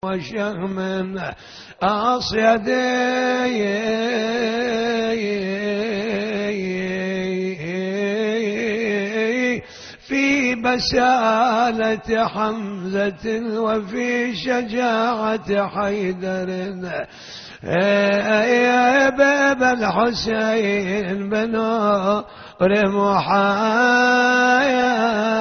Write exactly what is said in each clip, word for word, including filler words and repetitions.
وشهم أصيدي في بسالة حمزة وفي شجاعة حيدر يا باب الحسين بنور محايا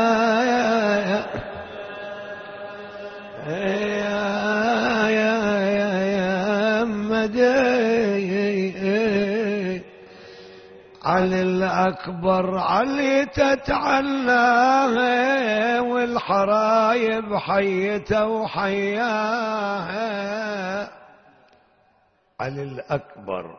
علي الأكبر علي تتعناه والحرايب حيته وحياها. علي الأكبر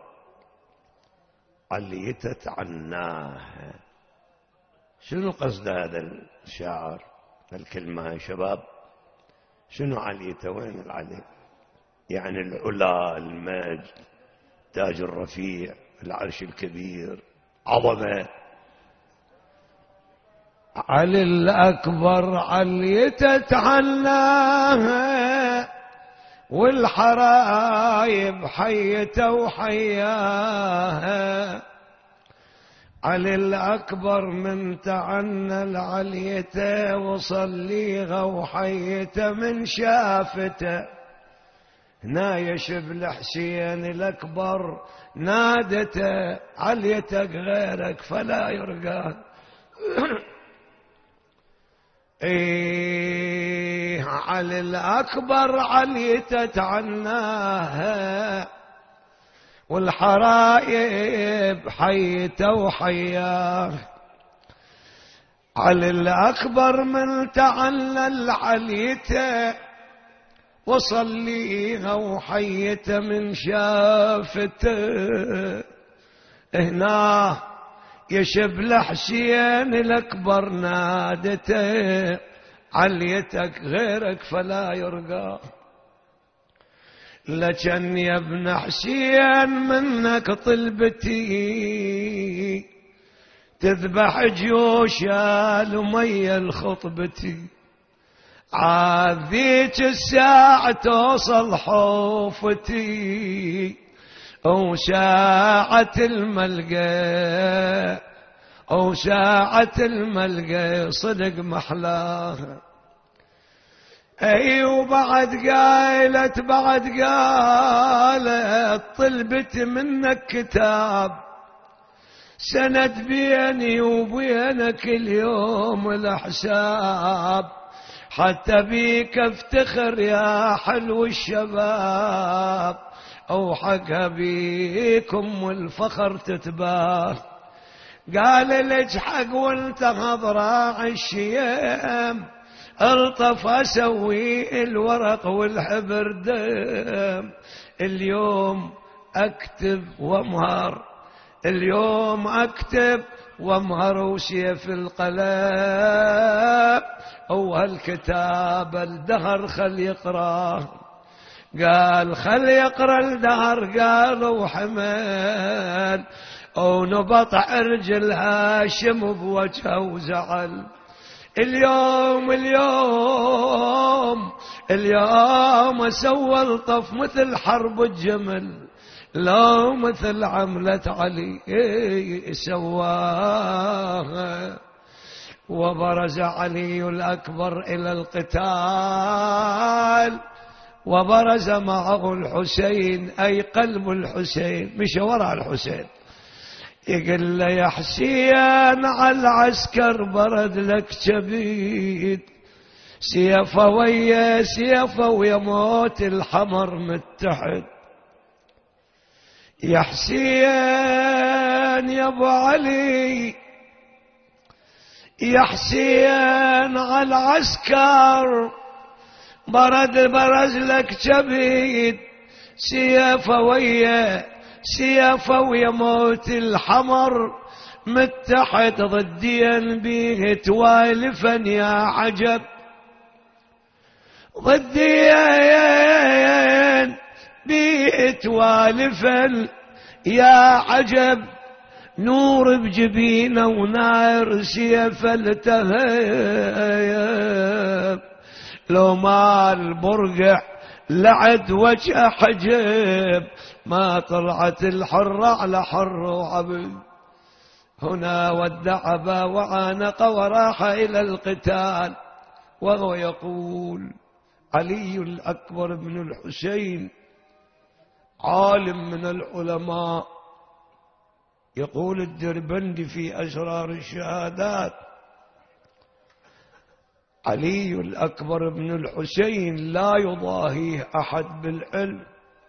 علي تتعناه. شنو قصد هذا الشاعر الكلمة يا شباب؟ شنو عليته؟ وين العلي؟ يعني العلا، المجد، تاج الرفيع، العرش الكبير، عظمة. علي الأكبر علي تتعناها والحرايب حيته وحياها. علي الأكبر من تعنى العليته وصليغه وحيته من شافته. نايش بالحسين الأكبر نادته عليتك غيرك فلا يرقى. ايه علي الأكبر علي تتعناها والحرايب حيته وحياه. علي الأكبر من تعلل عليته وصليها وحيته من شافته. هنا يشب حسين الأكبر نادته عليتك غيرك فلا يرقى. لكن يا ابن حسين منك طلبتي تذبح جيوش المية الخطبتي. عاذيك الساعة توصل حوفتي وساعة الملقى وساعة الملقى صدق محلاها. اي وبعد قالت بعد قالت طلبت منك كتاب سند بيني وبينك اليوم الحساب. حتى بيك افتخر يا حلو الشباب او حق بيكم والفخر تتباه. قال لك حق وانت غضراع الشيام الطف اسوي الورق والحبر دم. اليوم اكتب وامهر اليوم اكتب وامهر وسيف القلم او هالكتاب الدهر خل يقراه. قال خل يقرا الدهر قالوا حمل او نبط رجل هاشم بوجهه وزعل. اليوم اليوم اليوم سوى الطف مثل حرب الجمل لو مثل عملة علي سواها. وبرز علي الأكبر إلى القتال وبرز معه الحسين أي قلب الحسين مش وراء الحسين. يقول له يا حسين على العسكر برد لك كبيد سيفه ويا سيفه ويموت الحمر متحد. يا حسين يا ابو علي يا حسين على العسكر برد برز لك كبيد سيفه ويا سيفه ويموت الحمر متحد ضديا بيه توالفا يا عجب. ضديا بيه توالفا يا عجب. نور بجبينه ونار سيف التهيب. لو ما البرقع لعد وجه حجب، ما طلعت الحرة على حر وعبد. هنا ودع أبا وعانق وراح إلى القتال، وهو يقول علي الأكبر بن الحسين عالم من العلماء، يقول الدربندي في أسرار الشهادات: علي الأكبر بن الحسين لا يضاهيه أحد بالعلم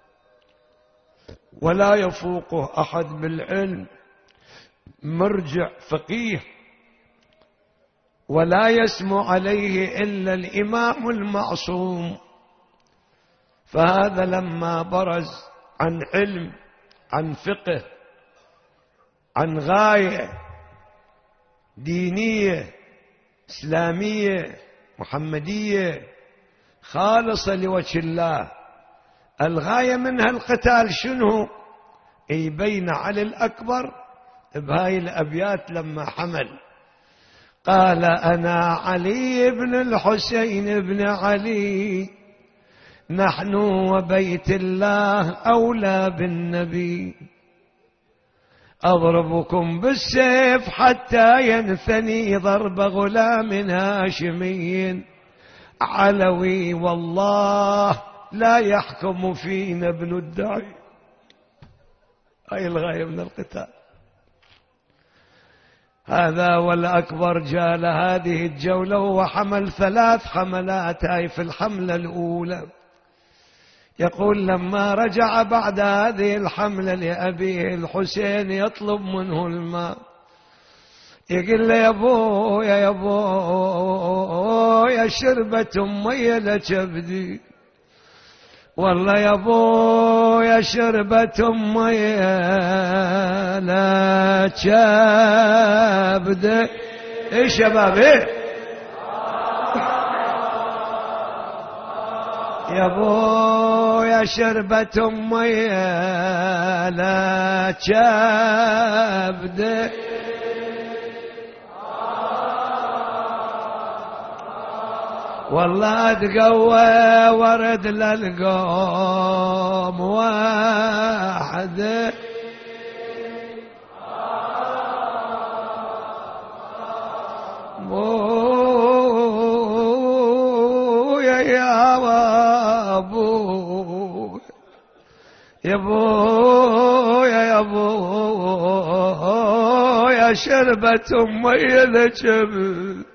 ولا يفوقه أحد بالعلم، مرجع فقيه ولا يسمع عليه إلا الإمام المعصوم. فهذا لما برز عن علم، عن فقه، عن غاية دينية إسلامية محمدية خالصة لوجه الله، الغاية منها القتال، شنو؟ يبين علي الأكبر بهاي الأبيات لما حمل قال: أنا علي بن الحسين بن علي، نحن وبيت الله أولى بالنبي، أضربكم بالسيف حتى ينثني ضرب غلام هاشمي علوي، والله لا يحكم فينا ابن الدعي. هاي الغاية من القتال. هذا والأكبر جال هذه الجولة وحمل ثلاث حملات. هاي في الحملة الأولى. يقول لما رجع بعد هذه الحملة لأبيه الحسين يطلب منه الماء، يقول له: يا ابويا يا ابويا شربة مية لكبدي، والله يا ابويا شربة مية لكبدي. ايه شباب ايه يا ابويا شربة مية لكبدي، والله تقوى ورد للقوم واحد. بويا يا ابو يا بويا يا بويا شربة مية لكبد،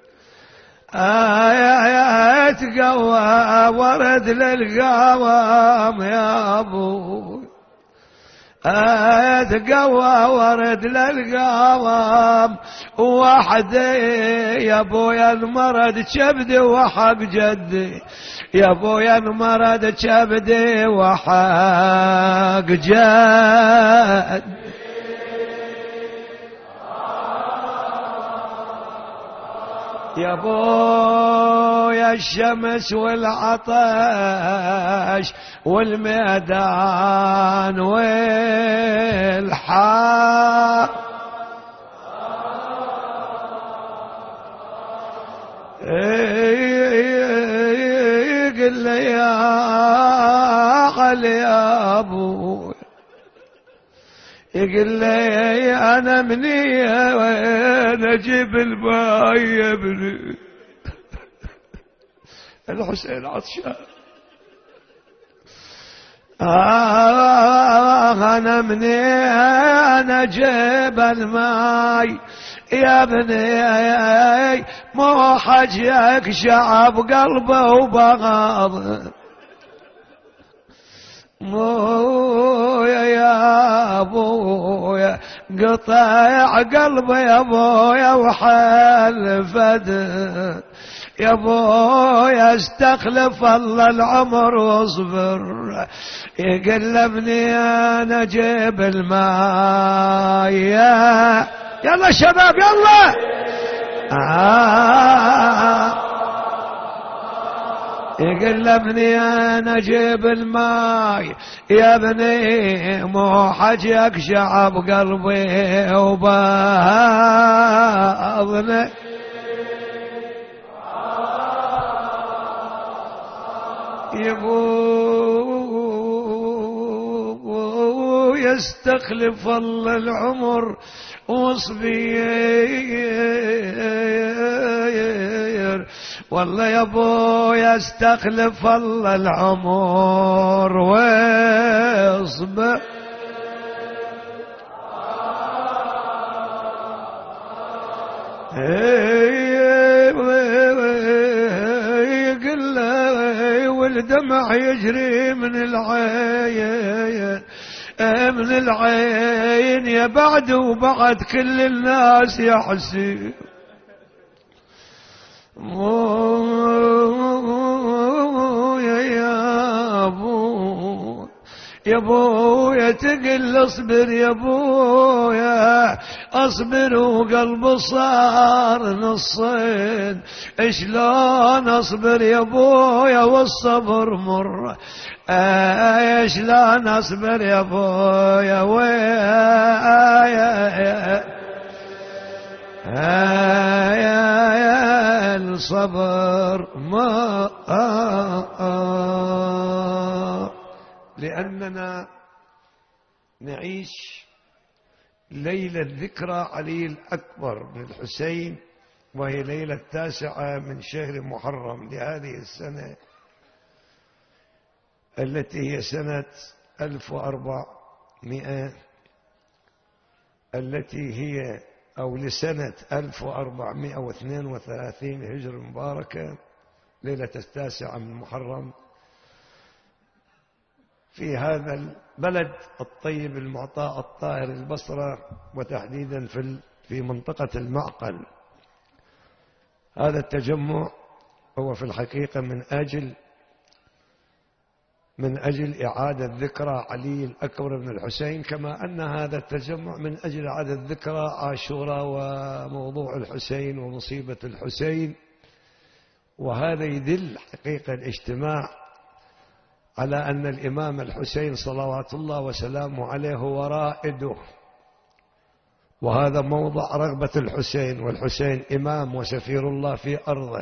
آية تقوى ورد للقوام يا أبو، آية تقوى ورد للقوام واحد. يا أبويا المرض كبدي وحق جدي، يا أبويا المرض كبدي وحق جدي. يا بويا الشمس والعطش والميدان والحار، قل لي يا علي يا ابو، يقول لي أنا مني وين أجيب الماء يا ابني. الحسين عطشان. آه أنا مني أنا أجيب الماء يا ابني، مو حجك شعب قلبه وبغاض، مويا يا ابويا قطع قلبي يا ابويا وحل فد، يا ابويا استخلف الله العمر واصبر، يقلبني انا جيب الماء. يلا شباب يلا. آه يقلبني انا جيب الماي يا ابني، مو حجك شعب قلبي وباضني. يبو يستخلف الله العمر وصبير، والله يبو يستخلف الله العمر واصبر. يقول له والدمع يجري من العين من العين يا بعد وبعد كل الناس يحسي يا ابو يا ابويا تقل اصبر يا ابويا اصبر وقلبي صار نصين، شلون اصبر يا ابويا والصبر مر، شلون اصبر يا ابويا ويا يا الصبر ما لأننا نعيش ليلة ذكرى علي الأكبر بن الحسين، وهي ليلة التاسعة من شهر محرم لهذه السنة التي هي سنة ألف وأربعمائة، التي هي أو لسنة ألف وأربعمائة واثنين وثلاثين هجرة المباركة، ليلة التاسعة من محرم في هذا البلد الطيب المعطاء الطاهر البصرة، وتحديدا في في منطقة المعقل. هذا التجمع هو في الحقيقة من أجل من أجل إعادة ذكرى علي الأكبر بن الحسين، كما أن هذا التجمع من أجل إعادة ذكرى عاشوراء وموضوع الحسين ومصيبة الحسين. وهذا يدل حقيقة الاجتماع على أن الإمام الحسين صلوات الله وسلامه عليه هو رائده، وهذا موضع رغبة الحسين، والحسين إمام وسفير الله في أرضه،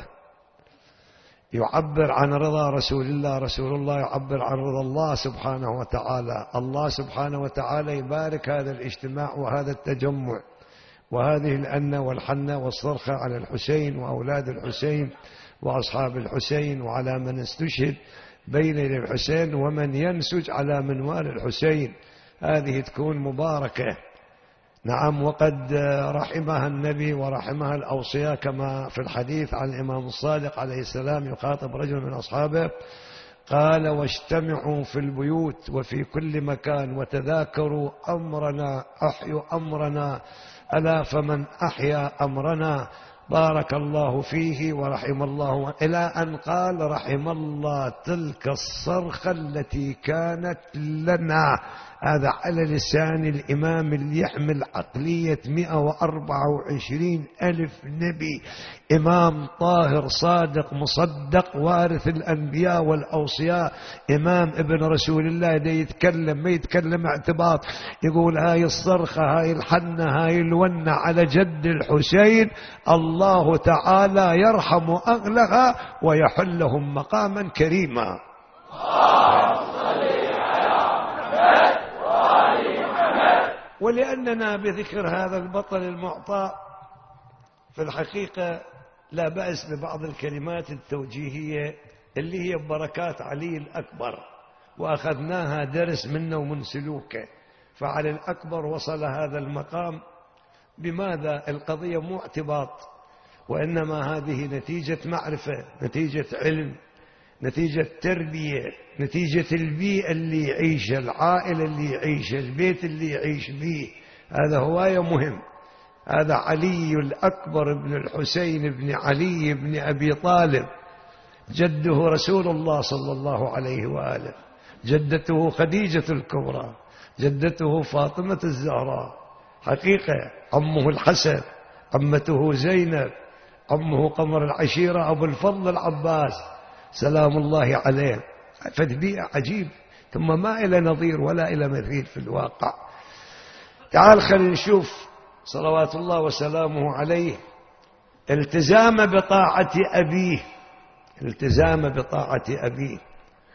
يعبر عن رضا رسول الله، رسول الله يعبر عن رضا الله سبحانه وتعالى. الله سبحانه وتعالى يبارك هذا الاجتماع وهذا التجمع وهذه الأنة والحنة والصرخة على الحسين وأولاد الحسين وأصحاب الحسين، وعلى من استشهد بين الحسين ومن ينسج على منوال الحسين. هذه تكون مباركة، نعم. وقد رحمها النبي ورحمها الأوصياء، كما في الحديث عن الإمام الصادق عليه السلام يخاطب رجل من أصحابه قال: واجتمعوا في البيوت وفي كل مكان وتذاكروا أمرنا، أحيوا أمرنا، ألا فمن أحيا أمرنا بارك الله فيه ورحم الله، إلى أن قال: رحم الله تلك الصرخة التي كانت لنا. هذا على لسان الإمام اللي يحمل عقلية مئة وأربعة وعشرين ألف نبي، إمام طاهر صادق مصدق وارث الأنبياء والأوصياء، إمام ابن رسول الله. ده يتكلم ما يتكلم اعتباط، يقول هاي الصرخة، هاي الحنة، هاي الونة على جد الحسين، الله تعالى يرحم أهلها ويحلهم مقاما كريما. ولأننا بذكر هذا البطل المعطى في الحقيقة لا بأس ببعض الكلمات التوجيهية اللي هي بركات علي الأكبر، وأخذناها درس منه ومن سلوكه. فعلي الأكبر وصل هذا المقام بماذا؟ القضية مو اعتباط، وإنما هذه نتيجة معرفة، نتيجة علم، نتيجة تربية، نتيجة البيئة اللي يعيشها، العائلة اللي يعيشها، البيت اللي يعيش به. هذا هواية مهم. هذا علي الأكبر بن الحسين بن علي بن أبي طالب، جده رسول الله صلى الله عليه وآله، جدته خديجة الكبرى، جدته فاطمة الزهراء، حقيقة عمه الحسن، عمته زينب، عمه قمر العشيرة أبو الفضل العباس سلام الله عليه. فتبيع عجيب، ثم ما إلى نظير ولا إلى مثيل في الواقع. تعال خلينا نشوف صلوات الله وسلامه عليه التزام بطاعة أبيه، التزام بطاعة أبيه.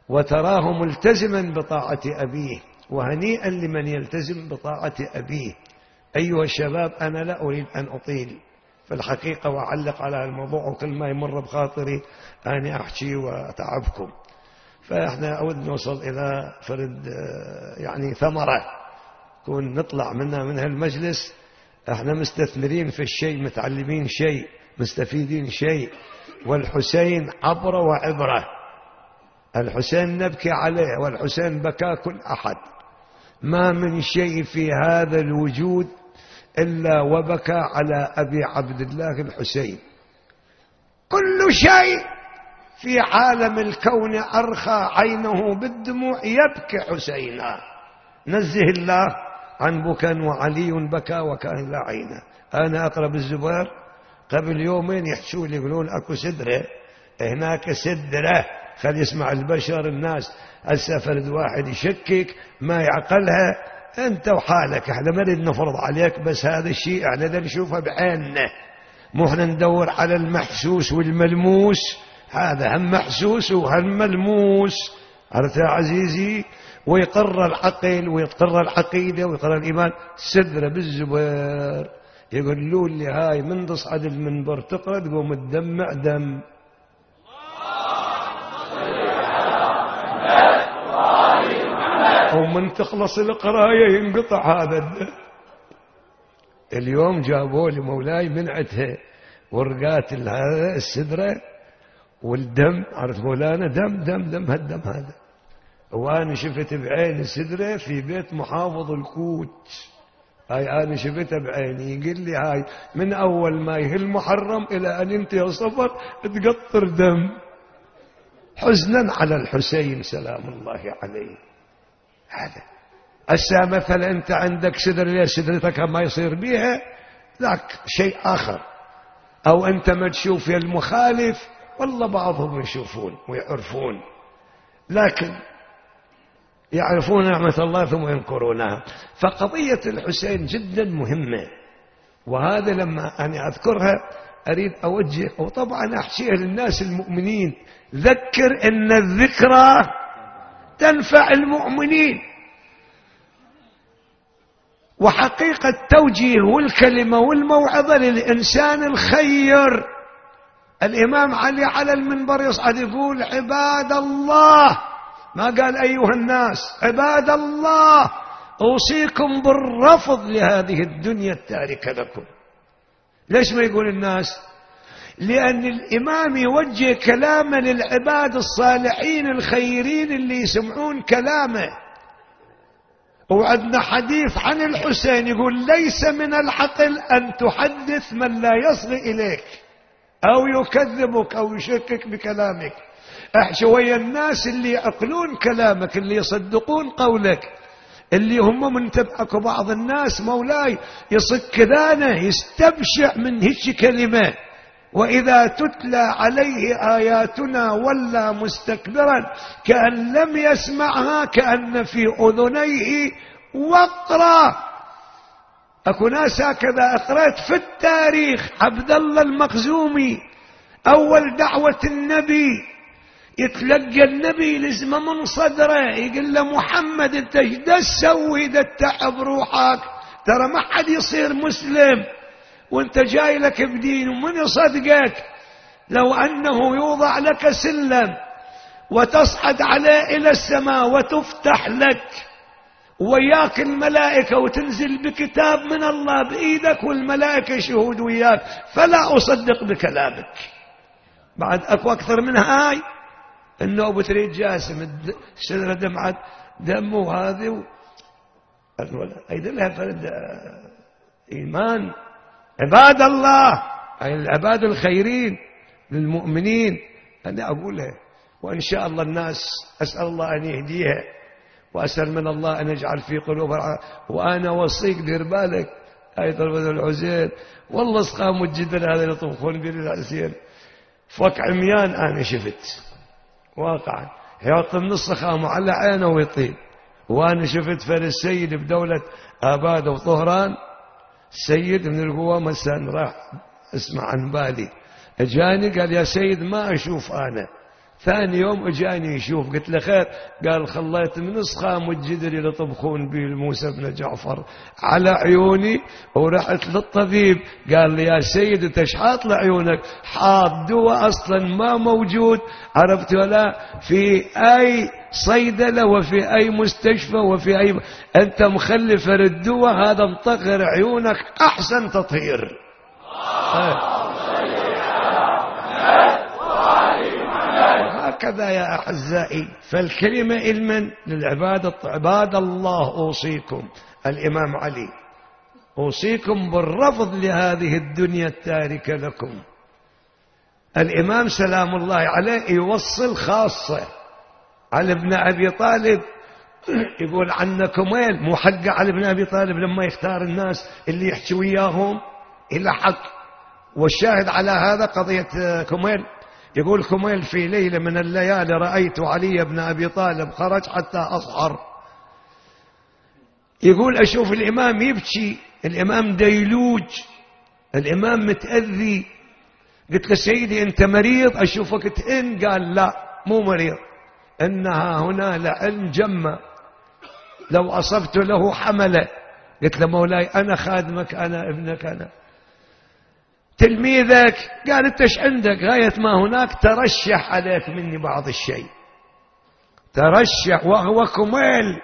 وتراه ملتزما بطاعة أبيه، وهنيئا لمن يلتزم بطاعة أبيه. أيها الشباب، أنا لا أريد أن أطيل في الحقيقة وأعلق على الموضوع، وكل ما يمر بخاطري أنا أحكي وأتعبكم. فإحنا أود نوصل إلى فرد يعني ثمرة كون نطلع منها من هالمجلس إحنا مستثمرين في الشيء، متعلمين شيء، مستفيدين شيء. والحسين عبرة وعبرة. الحسين نبكي عليه، والحسين بكى كل أحد. ما من شيء في هذا الوجود إلا وبكى على أبي عبد الله الحسين. كل شيء في عالم الكون أرخى عينه بالدموع يبكي حسينا. نزه الله عن بكى، وعلي بكى وكان لا عينه. أنا أقرب الزبير قبل يومين يحشوا لي يقولون أكو سدرة هناك، سدرة خلي يسمع البشر الناس. هسه فرد واحد يشكك ما يعقلها، أنت وحالك، احنا ما نريد نفرض عليك، بس هذا الشيء احنا بدنا نشوفه بعيننا، مو احنا ندور على المحسوس والملموس. هذا هم محسوس وهم ملموس، عرفت يا عزيزي؟ ويقر العقل ويقر العقيدة ويقر الإيمان. سدرة بالزبير يقولون لي هاي من تصعد المنبر تقرأ تقوم تدمع دم. ومن تخلص القراية ينقطع هذا الدم. اليوم جابوا لي مولاي من عدها ورقات السدرة والدم، عرفت مولانا؟ دم دم دم هالدم هذا. وأنا شفت بعيني السدرة في بيت محافظ الكوت، هاي أنا شفتها بعيني. يقول لي هاي من أول ما يهل محرم إلى أن ينتهي صفر تقطر دم، حزنا على الحسين سلام الله عليه. هذا هسه مثلا أنت عندك سدرة، ليه سدرتك ما يصير بيها ذاك شيء آخر، أو أنت ما تشوف يا المخالف، والله بعضهم يشوفون ويعرفون، لكن يعرفون نعمة الله ثم ينكرونها. فقضية الحسين جدا مهمة، وهذا لما أنا أذكرها أريد أوجه، وطبعا أحشيها للناس المؤمنين، ذكر أن الذكرى تنفع المؤمنين. وحقيقة التوجيه والكلمة والموعظة للإنسان الخير. الإمام علي على المنبر يصعد يقول عباد الله، ما قال أيها الناس، عباد الله أوصيكم بالرفض لهذه الدنيا التاركة لكم. ليش ما يقول الناس؟ لأن الإمام يوجه كلامه للعباد الصالحين الخيرين اللي يسمعون كلامه. وعندنا حديث عن الحسين يقول ليس من العقل أن تحدث من لا يصغي إليك أو يكذبك أو يشكك بكلامك. شوية الناس اللي يعقلون كلامك، اللي يصدقون قولك، اللي هم من تبعك. بعض الناس مولاي يصك كذانه يستبشع من هيك كلمة، وإذا تتلى عليه آياتنا ولى مستكبرا كأن لم يسمعها كأن في أذنيه وقرا. أكو ناس هكذا. أقرأت في التاريخ عبد الله المخزومي أول دعوة النبي يتلقى النبي لزمه من صدره، يقول له محمد انت ايش تسوي ده تتعب روحك، ترى ما حد يصير مسلم وانت جاي لك بدين، ومن يصدقك؟ لو أنه يوضع لك سلم وتصعد عليه إلى السماء وتفتح لك وياك الملائكة وتنزل بكتاب من الله بإيدك والملائكة شهود وياك، فلا أصدق بكلامك. بعد أكو أكثر من هاي، إنه أبو تريد جاسم السدرة دمعت دمه هذه و... أيضا لها فرد إيمان. عباد الله أي العباد الخيرين للمؤمنين، أنا أقولها. وإن شاء الله الناس أسأل الله أن يهديها، وأسأل من الله أن يجعل في قلوبها. وأنا وصيك دير بالك أي طلبة العزير، والله سقام الجدل هذا اللي يطبخون به العزير فوق عميان. أنا شفت واقعا يحط من الصخام على عينه ويطيب. وأنا شفت فر السيد بدولة آباد وطهران، السيد من القوة مسان راح اسمع عن بالي، اجاني قال يا سيد ما أشوف أنا ثاني يوم اجاني يشوف، قلت له خير؟ قال خليت من صخام الجدر اللي يطبخون به موسى بن جعفر على عيوني ورحت للطبيب. قال لي يا سيد انت ايش حاط لعيونك؟ حاط دواء اصلا ما موجود، عرفت ولا في اي صيدله وفي اي مستشفى وفي اي، انت مخلي فرد الدواء هذا مطهر عيونك احسن تطهير. هكذا يا أعزائي. فالكلمة علما للعبادة. عباد الله أوصيكم، الإمام علي، أوصيكم بالرفض لهذه الدنيا التاركة لكم. الإمام سلام الله عليه يوصل خاصة على ابن أبي طالب، يقول عنا كميل، مو حق على ابن أبي طالب لما يختار الناس اللي يحكي وياهم إلى حق. والشاهد على هذا قضية كميل، يقول كميل في ليلة من الليالي رأيت علي بن أبي طالب خرج حتى أصحر. يقول أشوف الإمام يبكي، الإمام ديلوج، الإمام متأذي. قلت له سيدي أنت مريض؟ أشوفك تئن. قال لا مو مريض، إنها هنا لعلم جمة لو أصبت له حمله. قلت له مولاي أنا خادمك، أنا ابنك، أنا تلميذك. قال انت ايش عندك؟ غاية ما هناك ترشح عليك مني بعض الشيء، ترشح، وهو كميل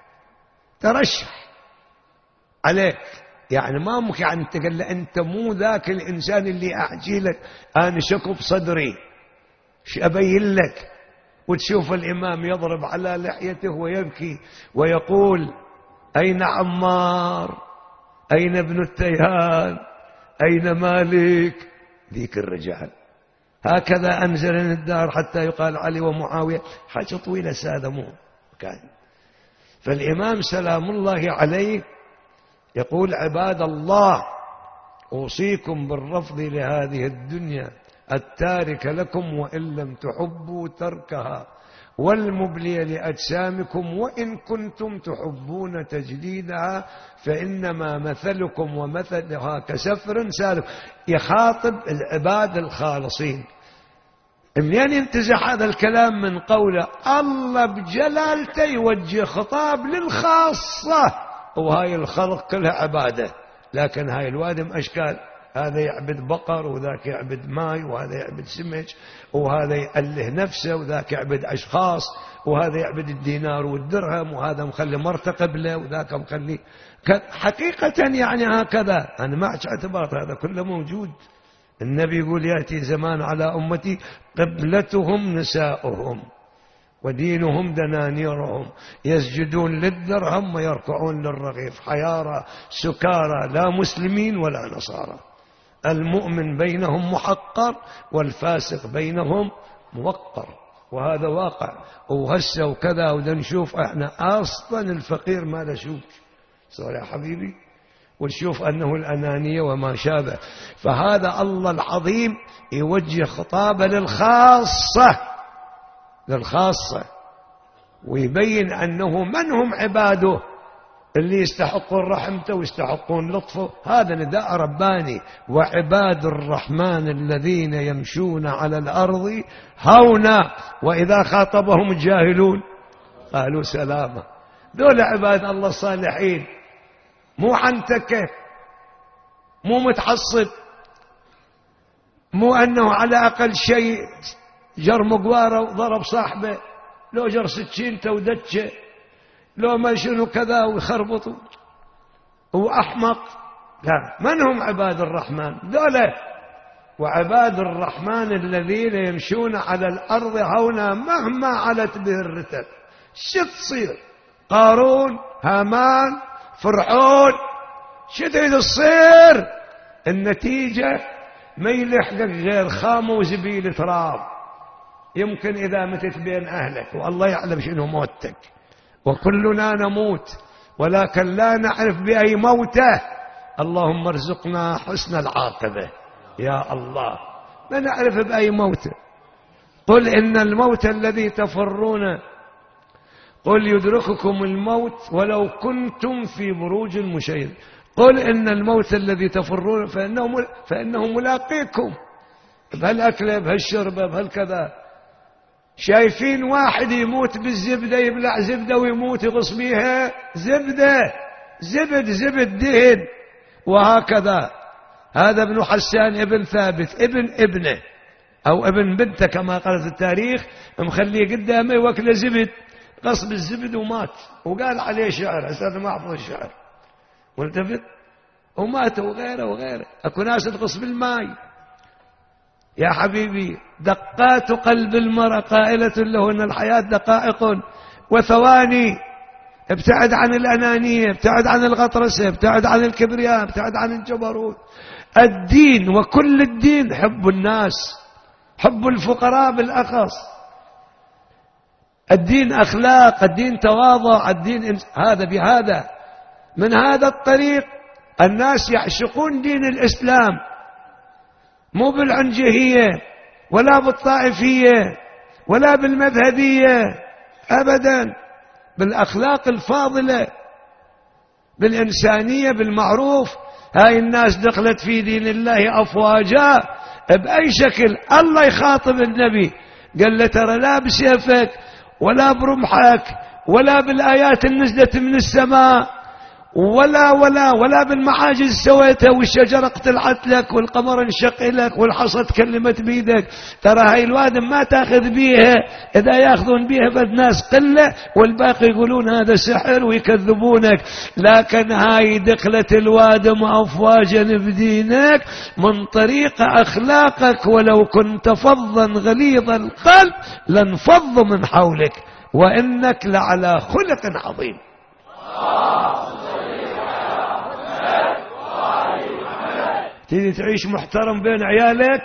ترشح عليك، يعني ما ممكن يعني انت قال له انت مو ذاك الانسان اللي احكي لك انا شكو بصدري ايش ابين لك. وتشوف الامام يضرب على لحيته ويبكي ويقول اين عمار، اين ابن التيهان، أين مالك؟ ذيك الرجال. هكذا أنزلني الدار حتى يقال علي ومعاوية. حاجة طويلة سادة مو كان. فالإمام سلام الله عليه يقول عباد الله أوصيكم بالرفض لهذه الدنيا التارك لكم وإن لم تحبوا تركها، والمبلي لأجسامكم وإن كنتم تحبون تجديدها، فإنما مثلكم ومثلها كسفر سالك. يخاطب العباد الخالصين. منين ينتزع هذا الكلام؟ من قوله الله بجلالته يوجه خطاب للخاصة، وهاي الخلق كلها عبادة، لكن هاي الوادم أشكال، هذا يعبد بقر وذاك يعبد ماي وهذا يعبد سمك وهذا يأله نفسه وذاك يعبد أشخاص وهذا يعبد الدينار والدرهم وهذا مخلي مرته قبله وذاك مخلي حقيقة يعني هكذا. أنا ما اعتبار هذا كله موجود. النبي يقول يأتي زمان على أمتي قبلتهم نساؤهم ودينهم دنانيرهم، يسجدون للدرهم ويركعون للرغيف، حيارى سكارى لا مسلمين ولا نصارى. المؤمن بينهم محقر والفاسق بينهم موقر، وهذا واقع. وهسه وكذا وده نشوف احنا اصلا الفقير ما له شوك صار يا حبيبي، ونشوف انه الانانيه وما شابه. فهذا الله العظيم يوجه خطابه للخاصه للخاصه ويبين انه من هم عباده اللي يستحقون رحمته ويستحقون لطفه. هذا نداء رباني. وعباد الرحمن الذين يمشون على الأرض هونا وإذا خاطبهم الجاهلون قالوا سلاما. دول عباد الله الصالحين، مو عنتك، مو متحصب، مو أنه على أقل شيء جر مقواره وضرب صاحبه، لو جر سكينته ودجه، لو ما شنو كذا ويخربطوا وأحمق. لا، من هم عباد الرحمن؟ دولة. وعباد الرحمن الذين يمشون على الأرض هونا مهما علت به الرتب. شو تصير؟ قارون، هامان، فرعون، شو تريد تصير؟ النتيجة ما يلحقك غير خامة وزبيل تراب. يمكن إذا متت بين أهلك والله يعلم شنو موتك، وكلنا نموت ولكن لا نعرف بأي موته. اللهم ارزقنا حسن العاقبة يا الله، لا نعرف بأي موته. قل إن الموت الذي تفرون قل يدرككم الموت ولو كنتم في بروج مشيدة. قل إن الموت الذي تفرون فإنه, فإنه ملاقيكم بهالأكل بهالشرب بهالكذا. شايفين واحد يموت بالزبدة، يبلع زبدة ويموت يغص بيها زبدة، زبد زبد دهن. وهكذا هذا ابن حسان ابن ثابت ابن ابنه أو ابن بنته كما قالت التاريخ، مخليه قدامه وكل زبد، غصب الزبد ومات، وقال عليه شعر، أسأل ما أحفظ الشعر، والتفت ومات وغيره وغيره. أكو ناس تغص بالماء. يا حبيبي دقات قلب المرء قائلة له إن الحياة دقائق وثواني. ابتعد عن الأنانية، ابتعد عن الغطرسة، ابتعد عن الكبرياء، ابتعد عن الجبروت. الدين وكل الدين حب الناس، حب الفقراء بالأخص. الدين أخلاق، الدين تواضع، الدين هذا بهذا. من هذا الطريق الناس يعشقون دين الإسلام، مو بالعنجهية ولا بالطائفية ولا بالمذهبية أبدا، بالأخلاق الفاضلة، بالإنسانية، بالمعروف. هاي الناس دخلت في دين الله أفواجا بأي شكل. الله يخاطب النبي قال له ترى لا بسيفك ولا برمحك ولا بالآيات النزلت من السماء ولا ولا ولا بالمعاجز سويتها والشجرة اقتلعت لك والقمر انشق لك والحصى تكلمت بيدك. ترى هاي الوادم ما تاخذ بيها، إذا ياخذون بيها بد ناس قلة والباقي يقولون هذا سحر ويكذبونك. لكن هاي دخلت الوادم أفواجا بدينك من طريق أخلاقك، ولو كنت فظا غليظ القلب لانفضوا من حولك وإنك لعلى خلق عظيم. تريد تعيش محترم بين عيالك،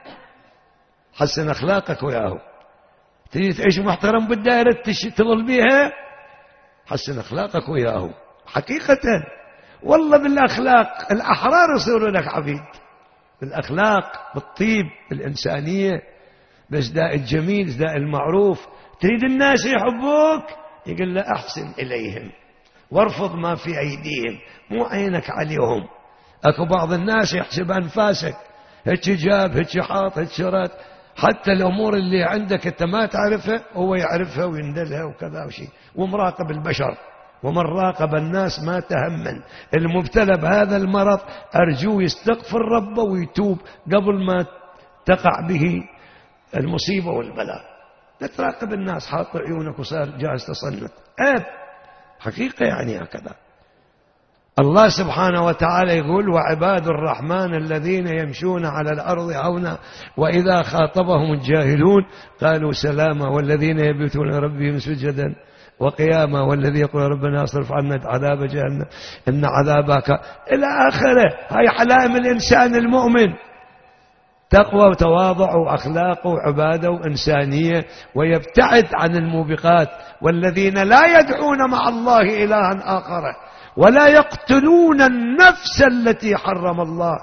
حسن أخلاقك وياهم. تريد تعيش محترم بالدائرة تظل بيها، حسن أخلاقك وياهم. حقيقة والله بالأخلاق الأحرار يصيروا لك عبيد، بالأخلاق، بالطيب، بالإنسانية، بإسداء الجميل، إسداء المعروف. تريد الناس يحبوك، يقول له أحسن إليهم وارفض ما في أيديهم، مو عينك عليهم. أكو بعض الناس يحسب أنفاسك، هيك جاب هيك حاط هيك شرط، حتى الأمور اللي عندك أنت ما تعرفها هو يعرفها ويندلها وكذا وشيء. ومراقب البشر، ومن راقب الناس ما تهمن. المبتلى بهذا المرض أرجوه يستغفر ربه ويتوب قبل ما تقع به المصيبة والبلاء. لا تراقب الناس حاط عيونك وصار جالس تصنت، عيب حقيقة. يعني هكذا الله سبحانه وتعالى يقول وعباد الرحمن الذين يمشون على الأرض هونا وإذا خاطبهم الجاهلون قالوا سلاما والذين يبيتون ربهم سجدا وقياما والذي يقول ربنا اصرف عنا عذاب جهنم إن عذابك إلى آخره. هاي علائم الإنسان المؤمن، تقوى وتواضع وأخلاق وعبادة وإنسانية، ويبتعد عن الموبقات. والذين لا يدعون مع الله إلها آخر ولا يقتلون النفس التي حرم الله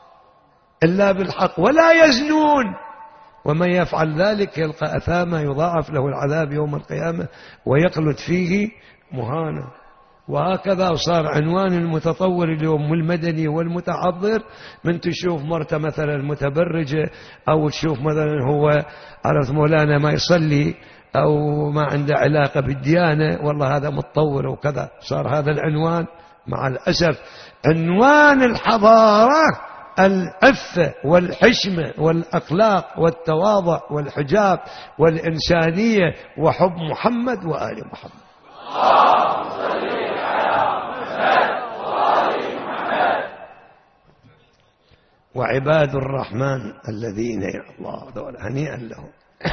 إلا بالحق ولا يزنون ومن يفعل ذلك يلقى أثاما يضاعف له العذاب يوم القيامة ويخلد فيه مهانا. وهكذا صار عنوان المتطور اليوم والمدني والمتحضر، من تشوف مرته مثلا متبرجة أو تشوف مثلا هو عرفت مولانا ما يصلي أو ما عنده علاقة بالديانة، والله هذا متطور وكذا. صار هذا العنوان مع الأسف عنوان الحضارة، العفة والحشمة والأخلاق والتواضع والحجاب والإنسانية وحب محمد وآل محمد. وعباد الرحمن الذين يا الله دول هنيئا لهم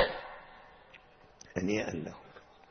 هنيئا لهم.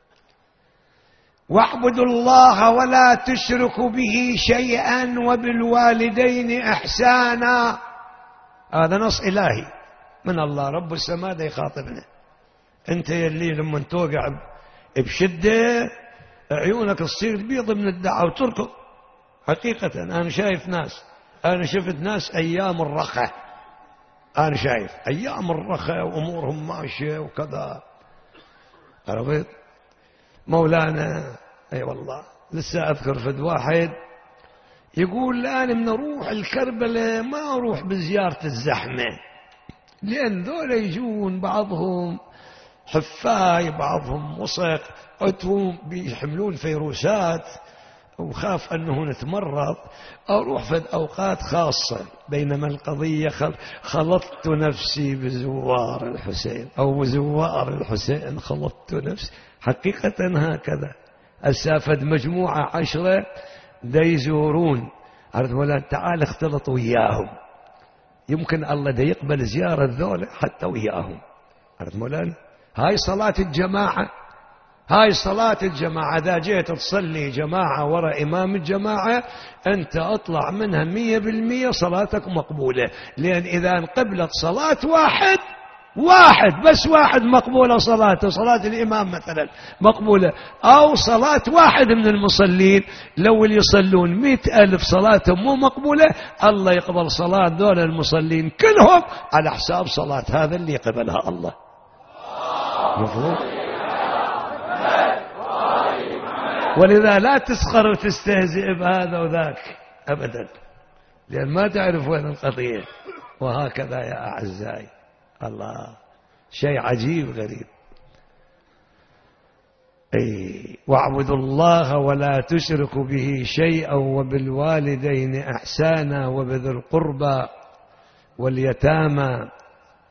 واعبدوا الله ولا تشركوا به شيئا وبالوالدين إحسانا. هذا نص إلهي من الله رب السماء ده يخاطبنا. انت اللي لما توقع بشدة عيونك تصير بيض من الدعوة وتركض. حقيقة أنا شايف ناس، أنا شفت ناس أيام الرخاء، أنا شايف أيام الرخاء وأمورهم ماشية وكذا. عرفت مولانا أي والله لسه أذكر فد واحد يقول الآن من أروح الكربلة ما أروح بزيارة الزحمة، لأن ذولا يجون بعضهم حفاي بعضهم وسق عتوم بيحملون فيروسات وخاف أنه نتمرض، أروح في أوقات خاصة، بينما القضية خلطت نفسي بزوار الحسين أو زوار الحسين، خلطت نفسي حقيقة هكذا. السافد مجموعة عشرة دا يزورون، عرفت ولا تعال اختلط وياهم، يمكن الله دا يقبل زيارة ذولا حتى وياهم، عرفت مولانا. هاي صلاة الجماعة، هاي صلاة الجماعة. إذا جيت تصلي جماعة وراء إمام الجماعة أنت أطلع منها مية بالمية صلاتك مقبولة، لأن إذا انقبلت صلاة واحد واحد بس واحد مقبولة صلاته، صلاة الإمام مثلا مقبولة، أو صلاة واحد من المصلين، لو اللي يصلون مئة ألف صلاتهم مو مقبولة، الله يقبل صلاة دول المصلين كلهم على حساب صلاة هذا اللي يقبلها الله. مفهوم؟ ولذا لا تسخر وتستهزئ بهذا وذاك أبدا، لأن ما تعرف وين القضية. وهكذا يا أعزائي، الله شيء عجيب غريب. أي واعبدوا الله ولا تشركوا به شيئا وبالوالدين إحسانا وبذي القربى واليتامى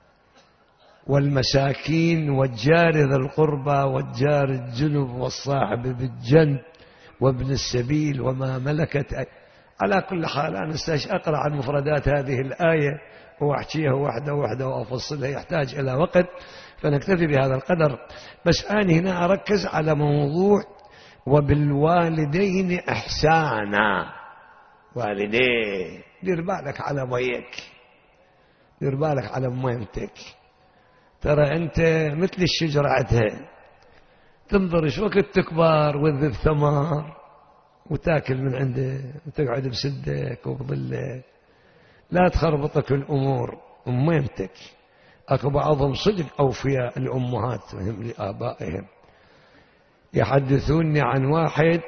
والمساكين والجار ذي القربى والجار الجنب والصاحب بالجنب وابن السبيل وما ملكت أي. على كل حال أنا أقرأ عن مفردات هذه الآية وأحكيها واحدة واحدة وأفصلها، يحتاج إلى وقت، فنكتفي بهذا القدر. بس أنا هنا أركز على موضوع وبالوالدين إحسانا. والدين دير بالك على ميك، دير بالك على ميمتك، ترى أنت مثل الشجرة عدها، تنظر شو وقت تكبر وتذب ثمار وتاكل من عنده وتقعد بسدك وبظلك، لا تخربطك الأمور. أميمتك أكو بعضهم صدق أوفياء الأمهات لآبائهم. يحدثوني عن واحد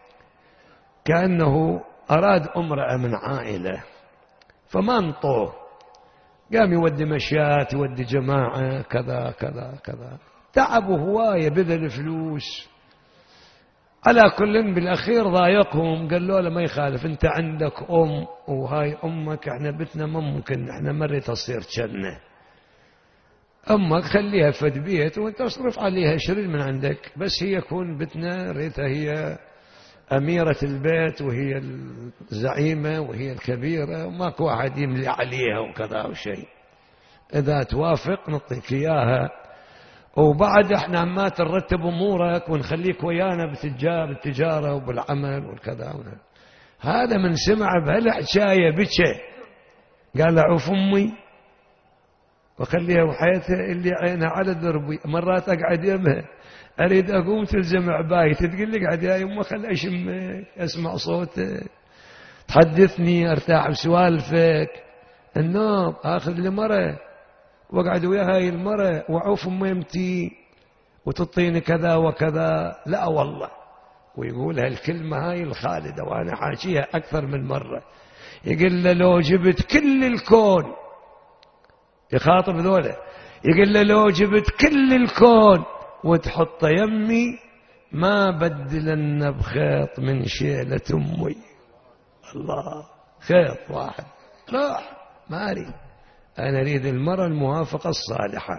كأنه أراد امرأة من عائلة فما انطوه، قام يودي مشيات يودي جماعة كذا كذا كذا، تعبوا هواية بذل فلوس. على كل بالأخير ضايقهم، قال له ما يخالف، أنت عندك أم وهاي أمك، احنا بتنا ما ممكن احنا مرة تصير جنة، أمك خليها فد بيت وانت اصرف عليها شري من عندك، بس هي يكون بتنا ريتها هي أميرة البيت وهي الزعيمة وهي الكبيرة وماكو واحد يملي عليها وكذا وشيء، إذا توافق نعطيك إياها، وبعد احنا ما ترتب أمورك ونخليك ويانا بالتجارة وبالعمل والكذا. هذا من سمع بهالحكاية بكى، قال عوف أمي وخليها وحياتها اللي عينها على دربي، مرات أقعد يمها أريد أقوم تلزم عبايتي تقول لي قعد يا يمه خل أشمك أسمع صوتك تحدثني أرتاح بسوالفك. النوم آخذ لي مرة وقعد ويا هاي المرة وعوف ميمتي وتطيني كذا وكذا، لا والله. ويقول هالكلمة هاي الخالدة وأنا حاشيها أكثر من مرة، يقول له لو جبت كل الكون، يخاطب ذولا، يقول له لو جبت كل الكون وتحط يمي ما بدلن بخيط من شيلة أمي. الله، خيط واحد لا ما أريد، أنا أريد المرأة الموافقة الصالحة.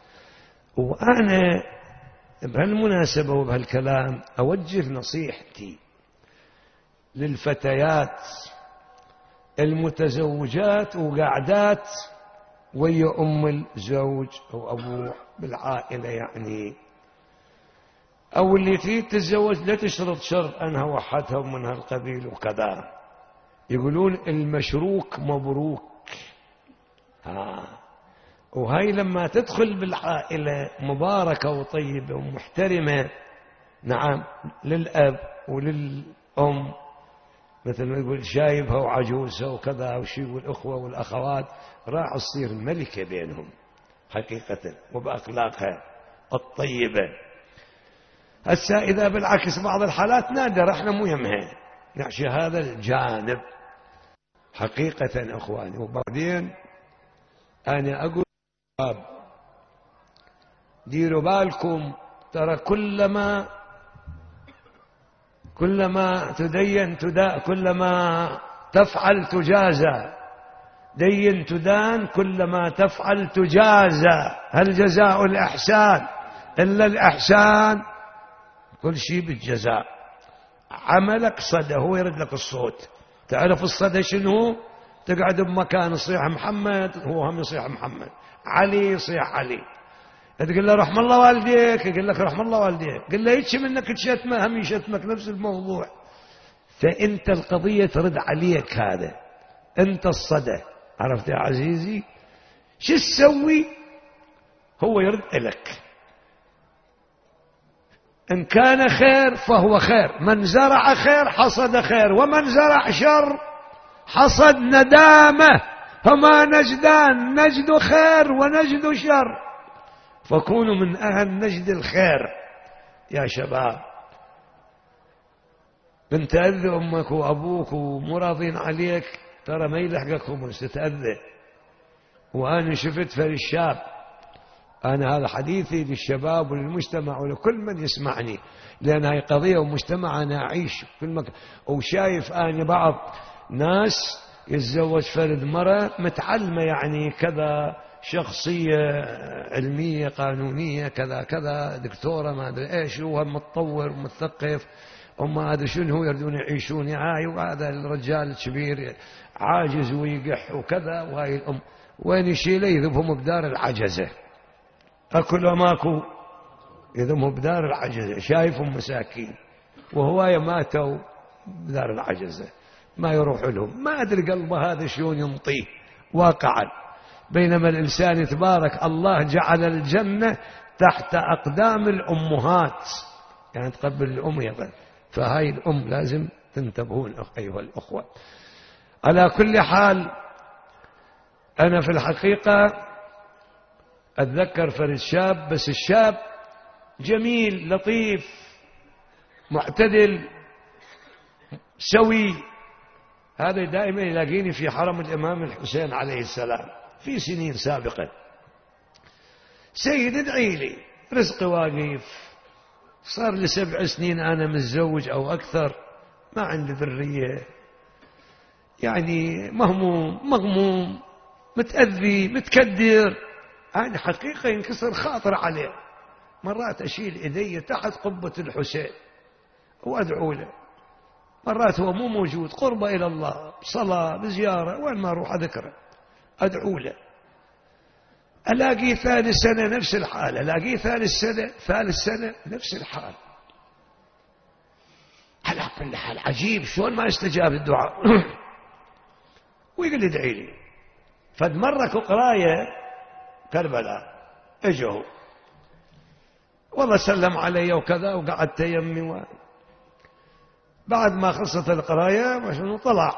وأنا بهالمناسبة وبهالكلام أوجه نصيحتي للفتيات المتزوجات وقعدات ويا أم الزوج أو أبوه بالعائلة يعني، أو اللي تريد تتزوج لا تشرط شرط أنها وحدها من هالقبيل وكذا، يقولون المشروك مبروك. آه. وهي لما تدخل بالعائلة مباركة وطيبة ومحترمة، نعم، للأب وللأم مثل ما يقول شايبها وعجوزها وكذا وشي، والأخوة والأخوات راح تصير ملكة بينهم حقيقة وبأخلاقها الطيبة. هسا إذا بالعكس بعض الحالات نادر، احنا مو يمها نعشي هذا الجانب حقيقة أخواني. وبعدين أنا أقول ديروا بالكم، ترى كلما كلما تدين تدا كلما تفعل تجازى، دين تدان، كلما تفعل تجازى. هل جزاء الإحسان إلا الإحسان؟ كل شيء بالجزاء. عملك صدى، هو يرد لك الصوت. تعرف الصدى شنو؟ تقعد بمكان يصيح محمد، هو هم يصيح محمد، علي يصيح علي، تقول له رحم الله والديك، يقول لك رحم الله والديك، قل له يتشم منك تشتمه، هم يشتمك نفس الموضوع. فأنت القضية ترد عليك، هذا أنت الصدى. عرفت يا عزيزي؟ شو تسوي؟ هو يرد إلك. إن كان خير فهو خير، من زرع خير حصد خير، ومن زرع شر حصد ندامة. هما نجدان، نجد خير ونجد شر، فكونوا من أهل نجد الخير يا شباب. بنت تأذي أمك وأبوك ومو راضين عليك، ترى ما يلحقكم، ستتأذى. وأنا شفت في الشاب، أنا هذا حديثي للشباب وللمجتمع ولكل من يسمعني، لأن هاي قضية ومجتمع أنا أعيش في المكان. وشايف أنا بعض ناس يتزوج فرد مرة متعلمة، يعني كذا شخصية علمية قانونية كذا كذا، دكتورة ما أدري إيش، هو متطور ومثقف وما أدري شنو، يردون يعيشون هاي. وهذا الرجال الكبير عاجز ويقح وكذا، وهاي الأم وين يشيله؟ يذبهم بدار العجزة. أكل وماكو، يذبهم بدار العجزة. شايفهم مساكين وهواية ماتوا بدار العجزة، ما يروح لهم. ما أدري قلبه هذا شلون ينطيه واقعا. بينما الإنسان يتبارك الله جعل الجنة تحت أقدام الأمهات، يعني تقبل الأم يبا. فهاي الأم لازم تنتبهون أيها الأخوة. على كل حال، أنا في الحقيقة أتذكر فرد شاب، بس الشاب جميل لطيف معتدل سوي. هذا دائما يلاقيني في حرم الإمام الحسين عليه السلام في سنين سابقة. سيد ادعي لي، رزقي واقف، صار لي سبع سنين أنا متزوج أو أكثر، ما عندي ذرية، يعني مهموم مغموم متأذي متكدر. أنا حقيقة ينكسر خاطر عليه. مرات أشيل إيدي تحت قبة الحسين وأدعو له، مرات هو مو موجود، قربة إلى الله، بصلاة بزيارة، وين ما أروح أذكره أدعو له. ألاقيه ثالث سنة نفس الحال، ألاقيه ثالث سنة ثالث سنة نفس الحال. على كل حال عجيب شلون ما يستجاب الدعاء. ويقول لي ادعي لي. فد مرة قراية كربلاء اجوا والله سلم علي وكذا، وقعدت يمي و... بعد ما خلصت القراية ما طلع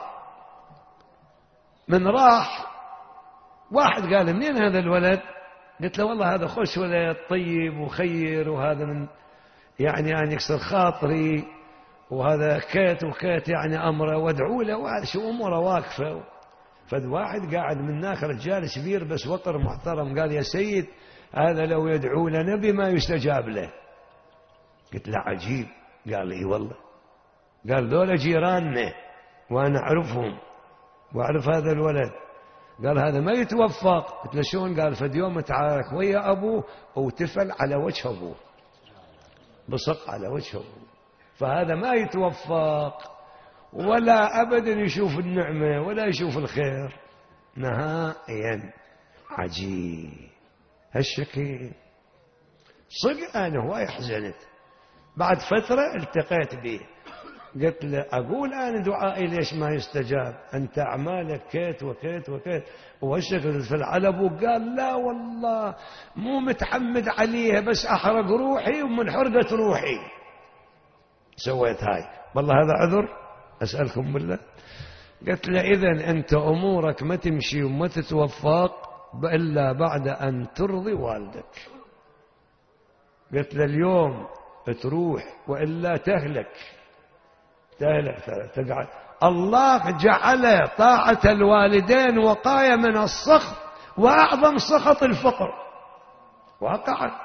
من راح واحد قال منين هذا الولد؟ قلت له والله هذا خوش ولد طيب وخير، وهذا من يعني أن يكسر خاطري، وهذا كيت وكيت يعني أمره، وادعوا له، وهذا شو أموره واقفة. فد واحد قاعد من هناك رجال كبير بس وطر محترم قال يا سيد هذا لو يدعو لنبي ما يستجاب له. قلت له عجيب. قال لي والله. قال ذولا جيراننا وأنا أعرفهم وأعرف هذا الولد. قال هذا ما يتوفق. قلت له شلون؟ قال فد يوم تعارك ويا أبوه وتفل على وجه أبوه، بصق على وجه أبوه، فهذا ما يتوفق ولا أبدا يشوف النعمة ولا يشوف الخير نهائيا. عجيب هالشكل. صدق أنا هواي حزنت. بعد فترة التقيت به، قلت له أقول أنا دعائي ليش ما يستجاب؟ أنت أعمالك كيت وكيت وكيت وهالشكل في العلب. وقال لا والله مو متحمد عليها، بس أحرق روحي ومن حرقة روحي سويت هاي. والله هذا عذر أسألكم بالله. قلت له إذن أنت أمورك ما تمشي وما تتوفق إلا بعد أن ترضي والدك. قلت له اليوم تروح وإلا تهلك تهلك تقعد. الله جعل طاعة الوالدين وقاية من السخط، وأعظم سخط الفقر واقعا.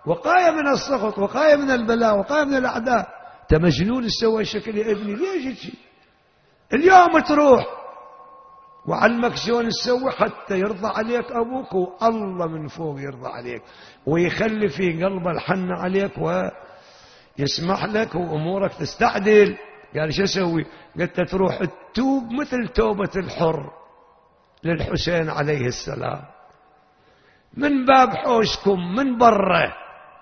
وقاية من السخط، وقاية من البلاء، وقاية من الأعداء. أنت مجنون تسوي الشكل يا ابني؟ ليش تجي اليوم تروح وعلمك شلون تسوي حتى يرضى عليك أبوك، والله من فوق يرضى عليك ويخلي في قلبه الحن عليك ويسمح لك وأمورك تستعدل. قال شو أسوي؟ قلت تروح تتوب مثل توبة الحر للحسين عليه السلام، من باب حوشكم من برا،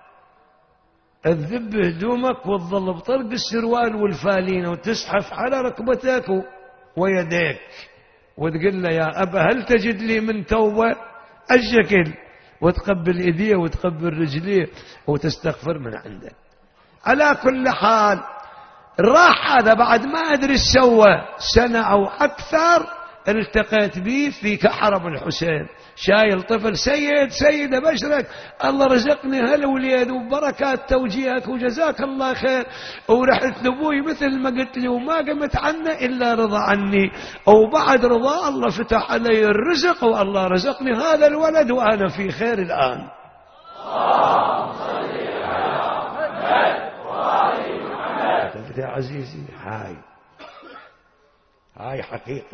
تذب هدومك وتظل بطرق السروال والفالين وتسحف على ركبتك ويديك وتقول له يا أبا هل تجد لي من توبة؟ الشكل، وتقبل إيديه وتقبل رجليه وتستغفر من عنده. على كل حال راح هذا بعد ما أدري سوى سنة أو أكثر، التقيت به في كحرم الحسين شايل طفل، سيد سيد أبشرك الله رزقني هالوليد وبركات توجيهك وجزاك الله خير، ورحت لأبوي مثل ما قلت لي وما قمت عنه إلا رضى عني، وبعد رضا الله فتح علي الرزق والله رزقني هذا الولد وأنا في خير الآن. اللهم صل على محمد وآل محمد. يا عزيزي هاي هاي حقيقة.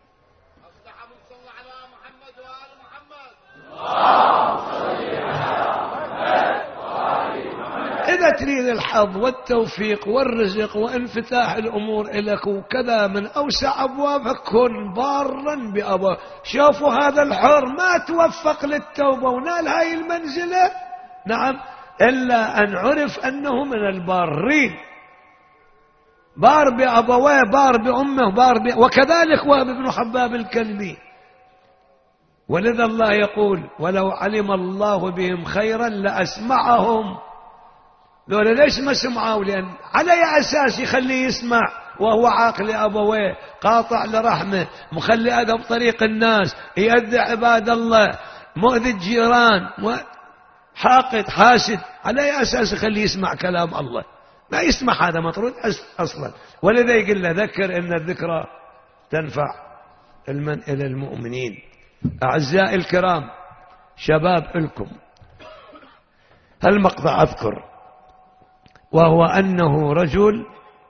إذا تريد الحظ والتوفيق والرزق وانفتاح الأمور إليك وكذا من أوسع أبوابك، كن بارا بأبواب. شوفوا هذا الحر ما توفق للتوبة ونال هاي المنزلة، نعم، إلا أن عرف أنه من البارين، بار بأبواه، بار بأمه، بار ب... وكذلك وهب بن حباب الكلبي. ولذا الله يقول ولو علم الله بهم خيرا لأسمعهم. لولا ليش ما سمعوا؟ لأن على أي أساس يخليه يسمع وهو عاقل أبويه، قاطع لرحمه، مخلي أدب طريق الناس، يأذي عباد الله، مؤذي الجيران، حاقد حاسد، على أي أساس يخليه يسمع كلام الله؟ ما يسمع، هذا مطرود أصلا. ولذا يقول له ذكر إن الذكرى تنفع المن إلى المؤمنين. أعزائي الكرام، شباب لكم هالمقطع أذكر، وهو أنه رجل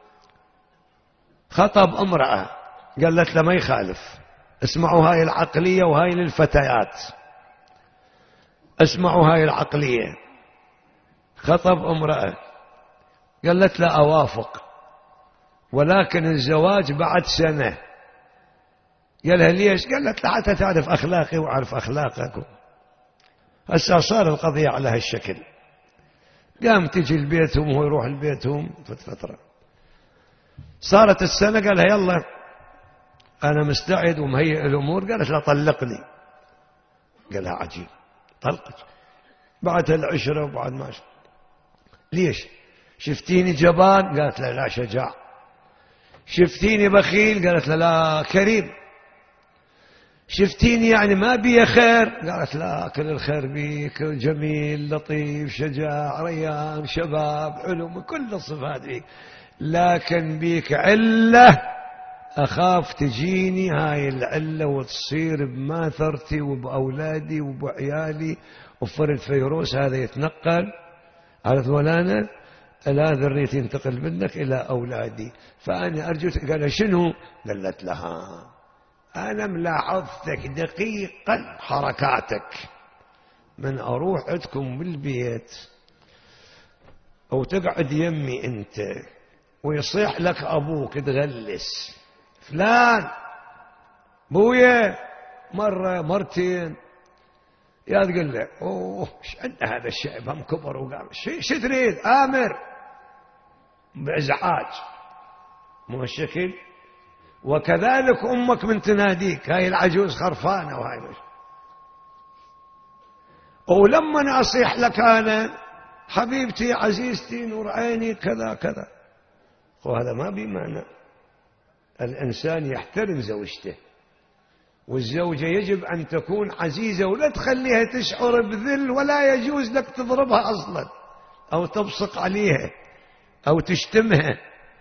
خطب امرأة، قالت له ما يخالف. اسمعوا هاي العقلية وهاي للفتيات، اسمعوا هاي العقلية. خطب امرأة قالت له أوافق، ولكن الزواج بعد سنة. قالها ليش؟ قالت له حتى تعرف أخلاقي وأعرف أخلاقك. هسه صار القضية على هالشكل. قام تجي لبيتهم وهو يروح لبيتهم فترة، صارت السنة قالها يلا أنا مستعد ومهيئ الأمور. قالت لا طلقني. قالها عجيب، طلقت بعد العشرة وبعد ما شاء. ليش؟ شفتيني جبان؟ قالت لا لا شجاع. شفتيني بخيل؟ قالت لا لا كريم. شفتيني يعني ما بي خير؟ قالت لا كل الخير بيك، جميل لطيف شجاع ريان شباب حلو، كل الصفات بيك، لكن بيك علة أخاف تجيني هاي العلة وتصير بماثرتي وبأولادي وبعيالي وفرد فيروس هذا يتنقل. قالت ولانا لا ذريتي ينتقل منك إلى أولادي، فأنا أرجو. قال شنو؟ قالت لها أنا ملاحظتك دقيقا حركاتك، من أروح عندكم بالبيت أو تقعد يمي أنت ويصيح لك أبوك تغلس فلان بويا مرة مرتين، يا تقول له أوه ايش عند هذا الشعب هم كبر وقام شو تريد آمر بإزعاج، مو الشكل. وكذلك أمك من تناديك هاي العجوز خرفانة وهاي مش. ولما أصيح لك أنا حبيبتي عزيزتي نور عيني كذا كذا، وهذا ما بمعنى. الإنسان يحترم زوجته، والزوجة يجب أن تكون عزيزة ولا تخليها تشعر بذل، ولا يجوز لك تضربها أصلا أو تبصق عليها أو تشتمها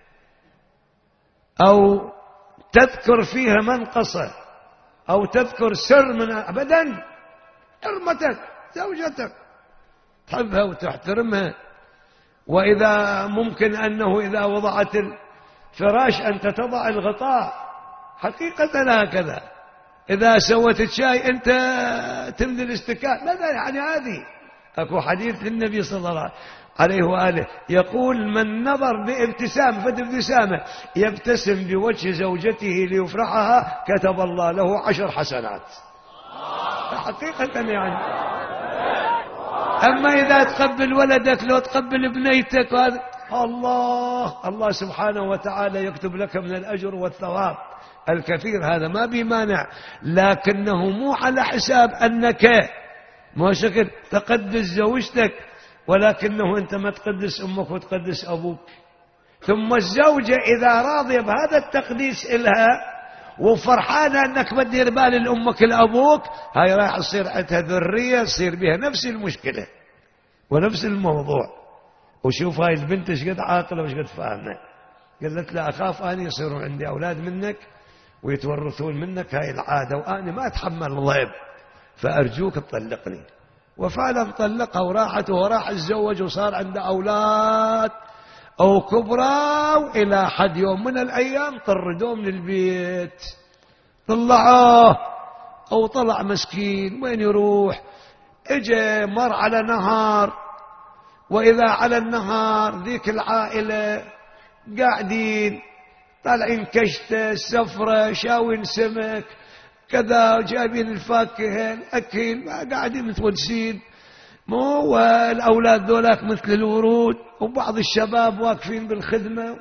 أو تذكر فيها منقصة أو تذكر سر من أبدا. حرمتك زوجتك تحبها وتحترمها. وإذا ممكن أنه إذا وضعت الفراش أنت تضع الغطاء، حقيقة هكذا. إذا سوت الشاي أنت تملي الاستكان، ماذا يعني هذه؟ أكو حديث للنبي صلى الله عليه وآله يقول من نظر بابتسام فد ابتسامة يبتسم بوجه زوجته ليفرحها كتب الله له عشر حسنات. حقيقة يعني. أما إذا تقبل ولدك لو تقبل ابنيتك هذا الله الله سبحانه وتعالى يكتب لك من الأجر والثواب الكثير، هذا ما بمانع، لكنه مو على حساب أنك مو شكل تقدس زوجتك، ولكنه أنت ما تقدس أمك وتقدس أبوك. ثم الزوجة إذا راضية بهذا التقديس إلها وفرحانة أنك بدير بال لأمك لأبوك، هاي راح تصير عندها ذرية تصير بها نفس المشكلة ونفس الموضوع. وشوف هاي البنت ايش قد عاقلة وايش قد فاهمة. قالت لا أخاف أني يصيرون عندي أولاد منك ويتورثون منك هاي العادة، وأنا ما أتحمل الضيب، فأرجوك تطلقني. وفعلا طلقها وراحت، وراح الزوج وصار عنده أولاد أو كبرى، وإلى حد يوم من الأيام طردوه من البيت، طلعوه أو طلع مسكين وين يروح؟ اجى مر على نهار، وإذا على النهار ذيك العائلة قاعدين طالعين كشتة سفرة شاوين سمك كذا، جايبين الفاكهة الأكل، قاعدين متونسين، مو والأولاد ذولاك مثل الورود، وبعض الشباب واقفين بالخدمة،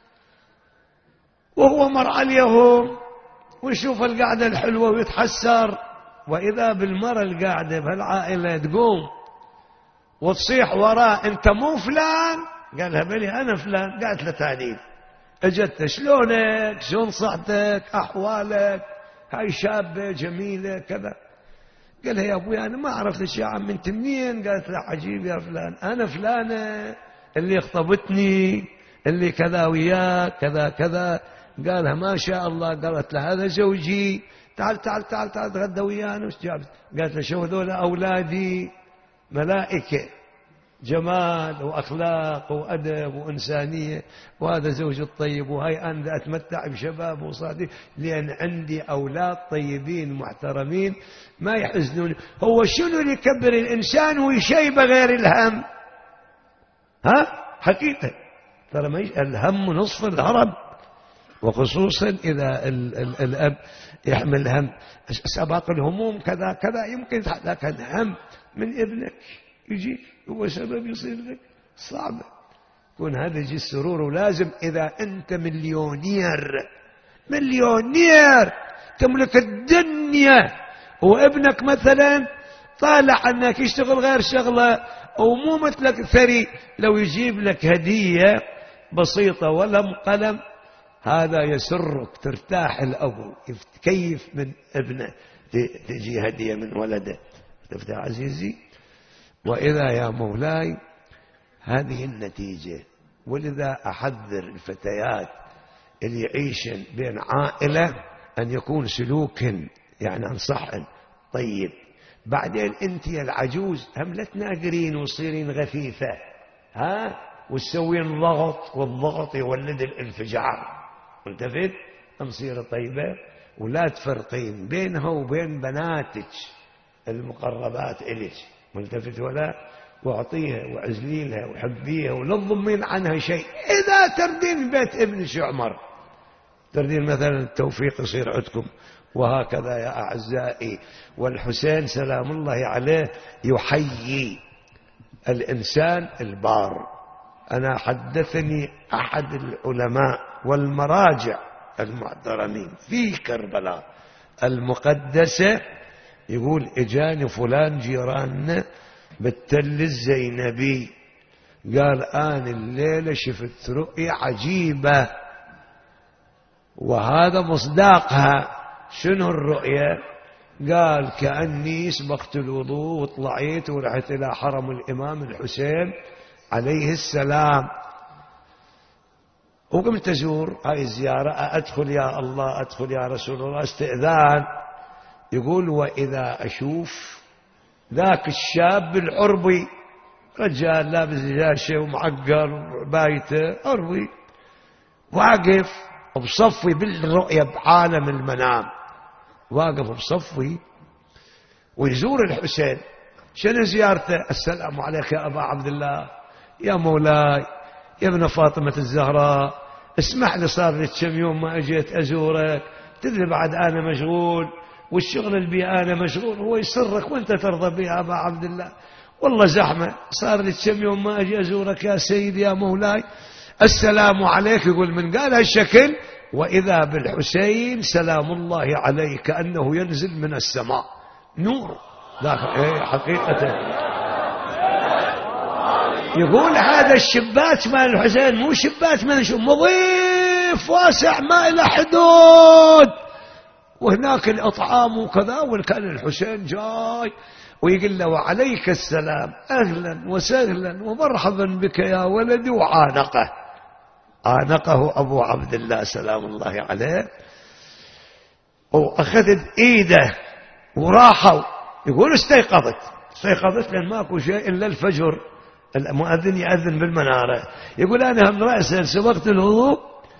وهو مر عليهم ويشوف القعدة الحلوة ويتحسر. وإذا بالمرة القاعدة بهالعائلة تقوم وتصيح وراه أنت مو فلان، قالها بلي أنا فلان. قالت له تعليل، اجت شلونك شلون صحتك أحوالك، هاي شابة جميلة كذا. قالها يا أبوي أنا ما عرفت يا عم أنت منين؟ قالت له عجيب يا فلان، أنا فلانة اللي خطبتني اللي كذا وياك كذا كذا. قالها ما شاء الله. قالت له هذا زوجي، تعال تعال تعال تعال تغدى ويانا. وش جابت؟ قالت له شو هذول أولادي ملائكة، جمال وأخلاق وأدب وإنسانية، وهذا زوج الطيب، وهاي أنا أتمتع بشباب وصادي لأن عندي أولاد طيبين محترمين ما يحزنون. هو شنو اللي يكبر الإنسان ويشيبه غير الهم؟ ها حقيقة ترى ما الهم نصف الهرم، وخصوصا إذا ال ال الأب يحمل هم سباق الهموم كذا كذا، يمكن لكن هم من ابنك يجي هو سبب يصير لك صعبة. يكون هذا يجي السرور. ولازم إذا أنت مليونير مليونير تملك الدنيا، وابنك مثلا طالع أنك يشتغل غير شغلة أو مو مثلك ثري، لو يجيب لك هدية بسيطة ولم قلم هذا يسرك، ترتاح الأبو يتكيف من ابنه، تجي هدية من ولده. تفتح عزيزي. وإذا يا مولاي هذه النتيجة. ولذا أحذر الفتيات اللي يعيشن بين عائلة أن يكون سلوك يعني أنصحن طيب. بعدين أنت يا العجوز هم لا تناقرين وتصيرين غثيثة ها وتسوين ضغط، والضغط يولد الانفجار. ملتفت مصيرة طيبة، ولا تفرقين بينها وبين بناتك المقربات إليك. ملتفت ولا؟ واعطيها وعزليلها وحبيها ولا تضمين عنها شيء. إذا تردين بيت ابن شعمر تردين مثلا التوفيق يصير عندكم. وهكذا يا أعزائي. والحسين سلام الله عليه يحيي الإنسان البار. أنا حدثني أحد العلماء والمراجع المحترمين في كربلاء المقدسة يقول إجاني فلان جيراننا بالتل الزينبي، قال آن الليلة شفت رؤية عجيبة وهذا مصداقها. شنو الرؤية؟ قال كأني سبقت الوضوء وطلعيت ورحت إلى حرم الإمام الحسين عليه السلام وقمت أزور هاي الزيارة. أدخل يا الله أدخل يا رسول الله استئذان. يقول وإذا أشوف ذاك الشاب العربي رجال لابس جاشه ومعقر وبايته أروي، واقف بصفي بالرؤية بعالم المنام، واقف بصفي ويزور الحسين. شنو زيارته؟ السلام عليك يا أبا عبد الله، يا مولاي، يا ابن فاطمة الزهراء، اسمح لي صار لي كم يوم ما اجيت ازورك، تدري بعد انا مشغول والشغل اللي بي انا مشغول، هو يسرك وانت ترضى بي يا ابا عبد الله، والله زحمه، صار لي كم يوم ما اجي ازورك يا سيدي يا مولاي، السلام عليك. يقول من قال هالشكل واذا بالحسين سلام الله عليه كانه ينزل من السماء نور، ذاك ايه حقيقه. يقول هذا الشباك مال الحسين مو شباك من شو، مضيف واسع ما إلى حدود، وهناك الأطعام وكذا، وكان الحسين جاي ويقول له وعليك السلام، أهلا وسهلا ومرحبا بك يا ولدي، وعانقه، عانقه أبو عبد الله سلام الله عليه، وأخذت إيده وراحوا. يقول استيقظت استيقظت لأن ماكو شيء إلا الفجر، المؤذن يأذن بالمنارة. يقول أنا هم رأسا سبقت الوضوء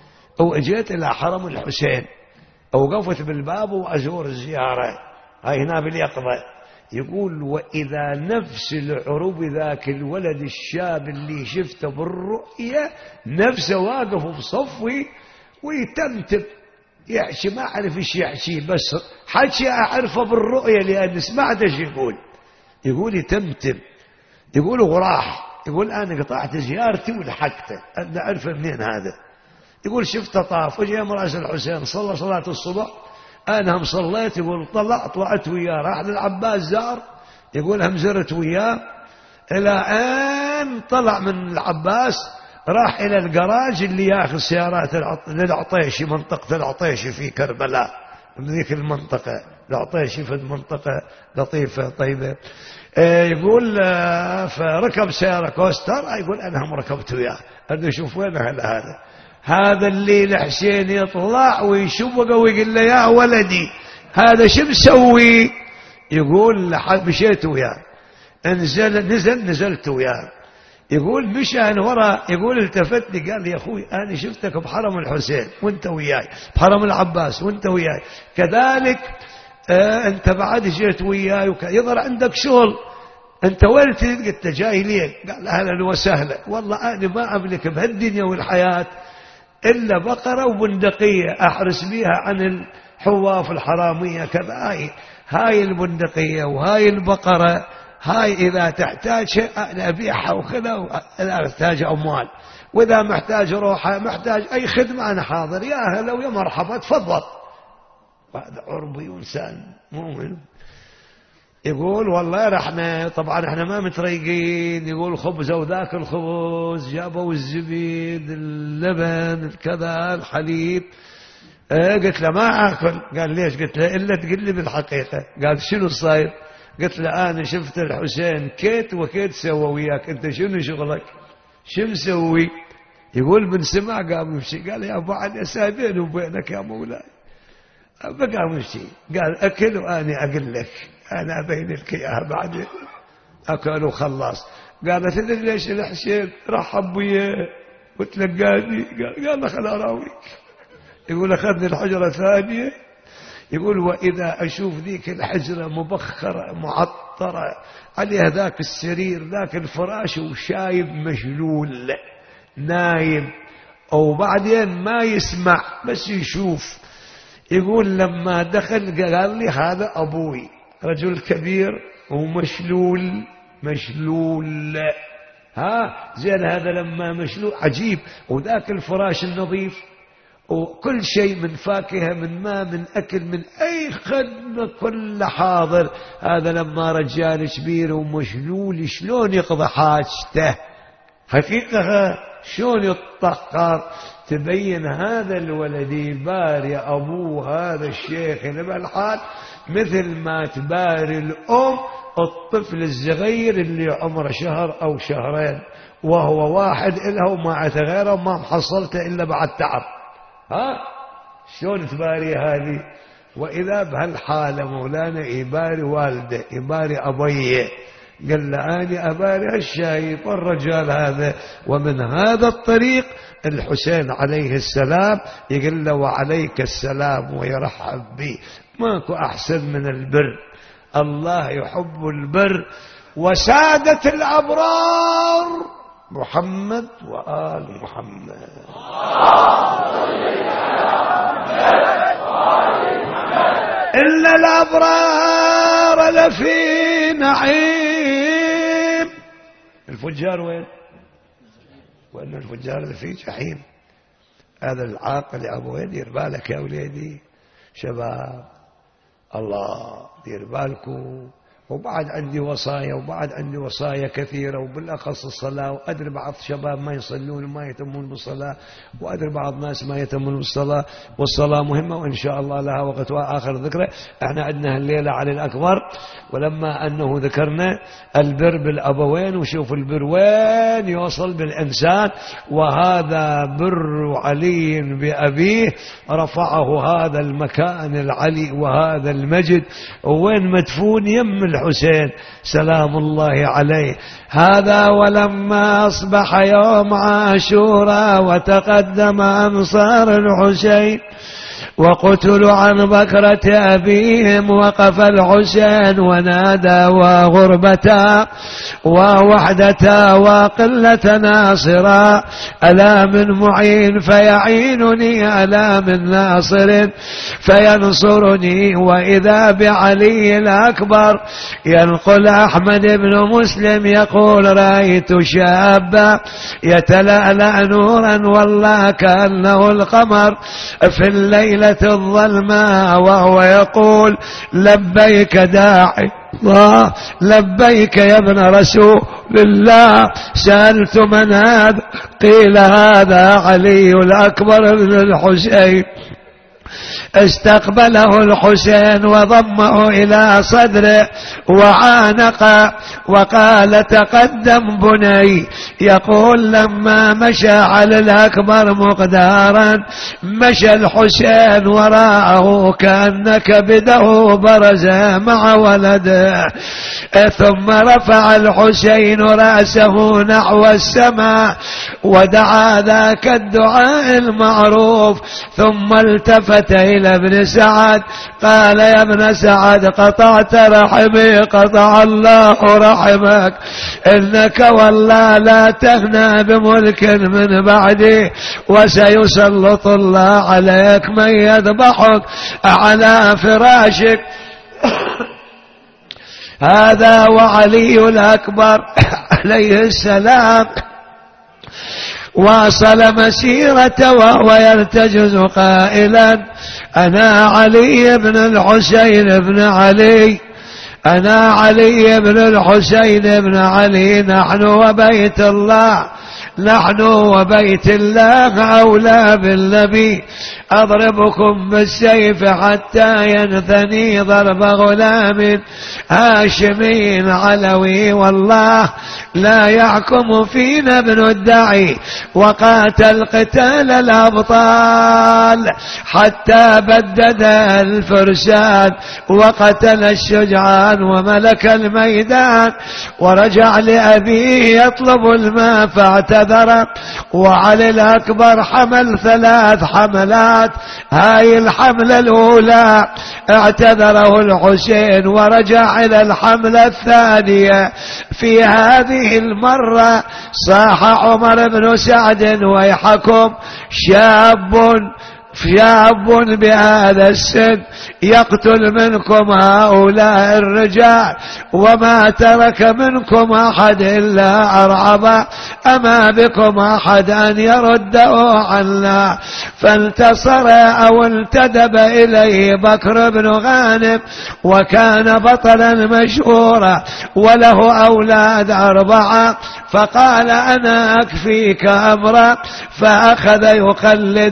وأجيت إلى حرم الحسين، وقفت بالباب وأزور الزيارة، هاي هنا باليقظة. يقول وإذا نفس العروب ذاك الولد الشاب اللي شفته بالرؤية نفسه واقف بصفي ويتمتم، يحشي ما أعرف إيش يحشي، بس حكي أعرفه بالرؤية لأن سمعت إيش يقول. يقول يتمتم، يقول وراح، يقول أنا قطعت زيارتي ولحقته، أنا أعرفه منين هذا. يقول شفته طاف وجي مرأس الحسين صلى صلاة الصبح، أنا هم صليت، يقول طلع طلعت وياه، راح للعباس زار، يقول هم زرت وياه إلى أن طلع من العباس راح إلى الجراج اللي ياخذ سيارات للعطيشي، منطقة العطيشي في كربلاء، من ذيك المنطقة العطيشي في المنطقة لطيفة طيبة. يقول فركب سيارة كوستر، يقول أنا هم ركبت وياه، أنا أشوف وين هذا هذا هذا اللي الحسين يطلع ويشوفه ويقول له يا ولدي هذا شو مسوي؟ يقول مشيت وياه، نزل نزل نزلت وياه. يقول مشى أنا ورا، يقول التفت لي قال لي يا أخوي أنا شفتك بحرم الحسين وانت وياي، بحرم العباس وانت وياي، كذلك آه انت بعد جيت وياي يظهر عندك شغل، انت وين تريد؟ قلت جاي ليه؟ قال اهلا وسهلا، والله انا ما املك بهالدنيا والحياه الا بقره وبندقيه احرس بيها عن الحواف الحراميه كذا، هاي هاي البندقيه وهاي البقره، هاي اذا تحتاج شيء انا ابيعها وكذا، اذا احتاج اموال، واذا محتاج روحه محتاج اي خدمه انا حاضر، يا هلا ويا مرحبا تفضل. هذا عربي وانسان مؤمن. يقول والله رحنا طبعا احنا ما متريقين، يقول خبز وذاك الخبز جابوا الزبيد اللبن كذا الحليب، اه قلت له ما اكل، قال ليش؟ قلت له الا تقول لي بالحقيقه. قال شنو صاير؟ قلت له انا شفت الحسين كيت وكيت سوى وياك، انت شنو شغلك؟ شو مسوي؟ يقول من سمع قام يمشي، قال يا ابو علي سابين وبينك يا مولاي، بقى مشي، قال اكل وانا اقول لك، انا ابين لك اياها بعدين. اكل وخلص. قال تدري ليش الحسين رحب وياه وتلقاني؟ قال قال خل اراويك. يقول اخذني الحجره ثانيه، يقول واذا اشوف ذيك الحجره مبخره معطره عليها ذاك السرير ذاك الفراش وشايب مشلول نايم، وبعدين ما يسمع بس يشوف. يقول لما دخل قال لي هذا أبوي رجل كبير ومشلول مشلول، ها زين هذا لما مشلول عجيب، وذاك الفراش النظيف وكل شيء من فاكهة من ماء من أكل من أي خدمة كل حاضر. هذا لما رجال كبير ومشلول شلون يقضي حاجته؟ حقيقة شلون يتطهر؟ تبين هذا الولد يباري أبوه هذا الشيخ اللي بالحال مثل ما تباري الأم الطفل الصغير اللي عمره شهر أو شهرين وهو واحد إلها وما عته غيره وما محصلته إلا بعد تعب. ها شلون تباري هذه؟ وإذا بهالحالة مولانا يباري والده يباري أبيه قال له أنا أباري الشايب الرجال هذا. ومن هذا الطريق الحسين عليه السلام يقول له وعليك السلام ويرحب به. ماكو أحسن من البر، الله يحب البر. وسادة الأبرار محمد وآل محمد. إلا الأبرار لفي نعيم. الفجار وين؟ وإن الفجار لفي جحيم. هذا العاقل يا أبو يدير بالك يا وليدي شباب، الله دير بالكم. وبعد عندي وصايا، وبعد عندي وصايا كثيرة، وبالأخص الصلاة. وأدري بعض شباب ما يصلون وما يتمون بالصلاة، وأدري بعض ناس ما يتمون بالصلاة، والصلاة مهمة وإن شاء الله لها وقت آخر ذكره. احنا عندنا الليلة علي الأكبر، ولما أنه ذكرنا البر بالأبوين، وشوف البر وين يوصل بالإنسان. وهذا بر علي بأبيه رفعه هذا المكان العلي وهذا المجد، وين مدفون يم الحسين سلام الله عليه. هذا ولما أصبح يوم عاشوراء وتقدم أنصار الحسين وقتلوا عن بكرة أبيهم، وقف الحسين ونادى وغربتا ووحدتا وقلة ناصرا، ألا من معين فيعينني، ألا من ناصر فينصرني. وإذا بعلي الأكبر ينقل أحمد بن مسلم يقول رأيت شابا يتلألأ نورا والله كأنه القمر في الليلة الظلماء، وهو يقول لبيك داعي الله، لبيك يا ابن رسول الله. سألت من هذا؟ قيل هذا علي الأكبر بن الحسين. استقبله الحسين وضمه إلى صدره وعانق وقال تقدم بني. يقول لما مشى على الأكبر مقدارا مشى الحسين وراءه كأن كبده برز مع ولده. ثم رفع الحسين رأسه نحو السماء ودعا ذاك الدعاء المعروف، ثم التفت إلى ابن سعد قال يا ابن سعد قطعت رحمي، قطع الله رحمك، إنك والله لا تهنى بملك من بعدي، وسيسلط الله عليك من يذبحك على فراشك. هذا وعلي الأكبر عليه السلام واصل مسيرته وهو يرتجز قائلا أنا علي بن الحسين بن علي، أنا علي بن الحسين بن علي، نحن وبيت الله، نحن وبيت الله أولى بالنبي، أضربكم بالسيف حتى ينثني ضرب غلام هاشمي علوي، والله لا يحكم فينا ابن الدعي. وقاتل قتال الأبطال حتى بدد الفرسان وقتل الشجعان وملك الميدان، ورجع لأبيه يطلب الماء فاعتذر. وعلي الأكبر حمل ثلاث حملات، هاي الحملة الأولى اعتذره الحسين ورجع إلى الحملة الثانية. في هذه المرة صاح عمر بن سعد ويحكم شاب شاب بهذا السن يقتل منكم هؤلاء الرجال وما ترك منكم أحد إلا أرعب، أما بكم أحد أن يرده عنا؟ فانتصر أو انتدب إليه بكر بن غانم، وكان بطلا مشهورا وله أولاد أربعة، فقال أنا أكفيك أمرا، فأخذ يقلد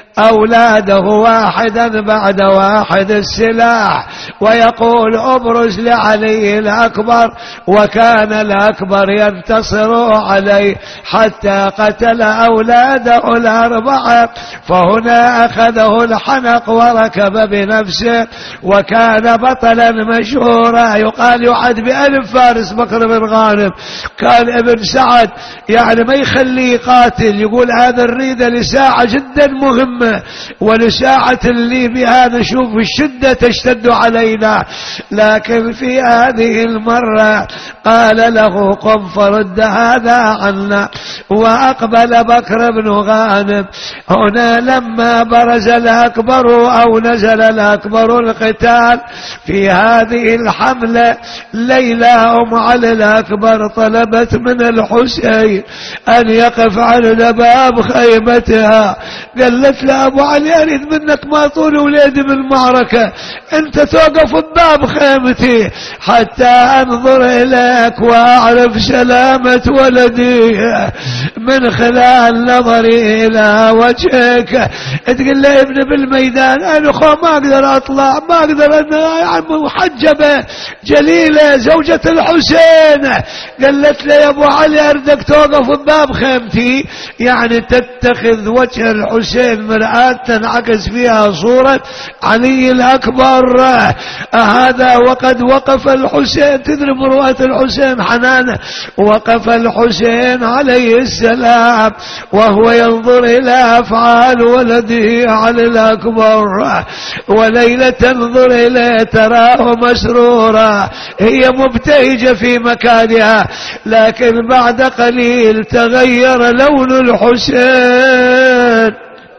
أولاده واحدا بعد واحد السلاح ويقول ابرز لعلي الأكبر، وكان الأكبر ينتصر عليه حتى قتل أولاده الأربعة. فهنا أخذه الحنق وركب بنفسه، وكان بطلا مشهورا يقال يعد بألف فارس بكر بن غانم. كان ابن سعد يعني ما يخليه قاتل، يقول هذا الريدة لساعة جدا مهمة، ولساعة اللي بها نشوف الشدة تشتد علينا. لكن في هذه المرة قال له قم فرد هذا عنا. وأقبل بكر بن غانم. هنا لما برز الأكبر أو نزل الأكبر القتال في هذه الحملة، ليلى أم علي الأكبر طلبت من الحسين أن يقف على باب خيمتها. قالت له أبو علي أريد منك ما طول ولادي بالمعركة، أنت توقف بباب خيمتي حتى أنظر إليك وأعرف سلامة ولدي من خلال نظري إلى وجهك. تقول له ابن بالميدان أنا خو ما أقدر أطلع، ما أقدر أنا محجبة جليلة زوجة الحسين. قالت له يا أبو علي أردك توقف بباب خيمتي، يعني تتخذ وجه الحسين مرآة تنعكس فيها صورة علي الأكبر. هذا وقد وقف الحسين، تدري مروءة الحسين حنانه، وقف الحسين عليه السلام وهو ينظر إلى أفعال ولده علي الأكبر، وليلى تنظر إليه تراه مسرورا، هي مبتهجة في مكانها. لكن بعد قليل تغير لون الحسين.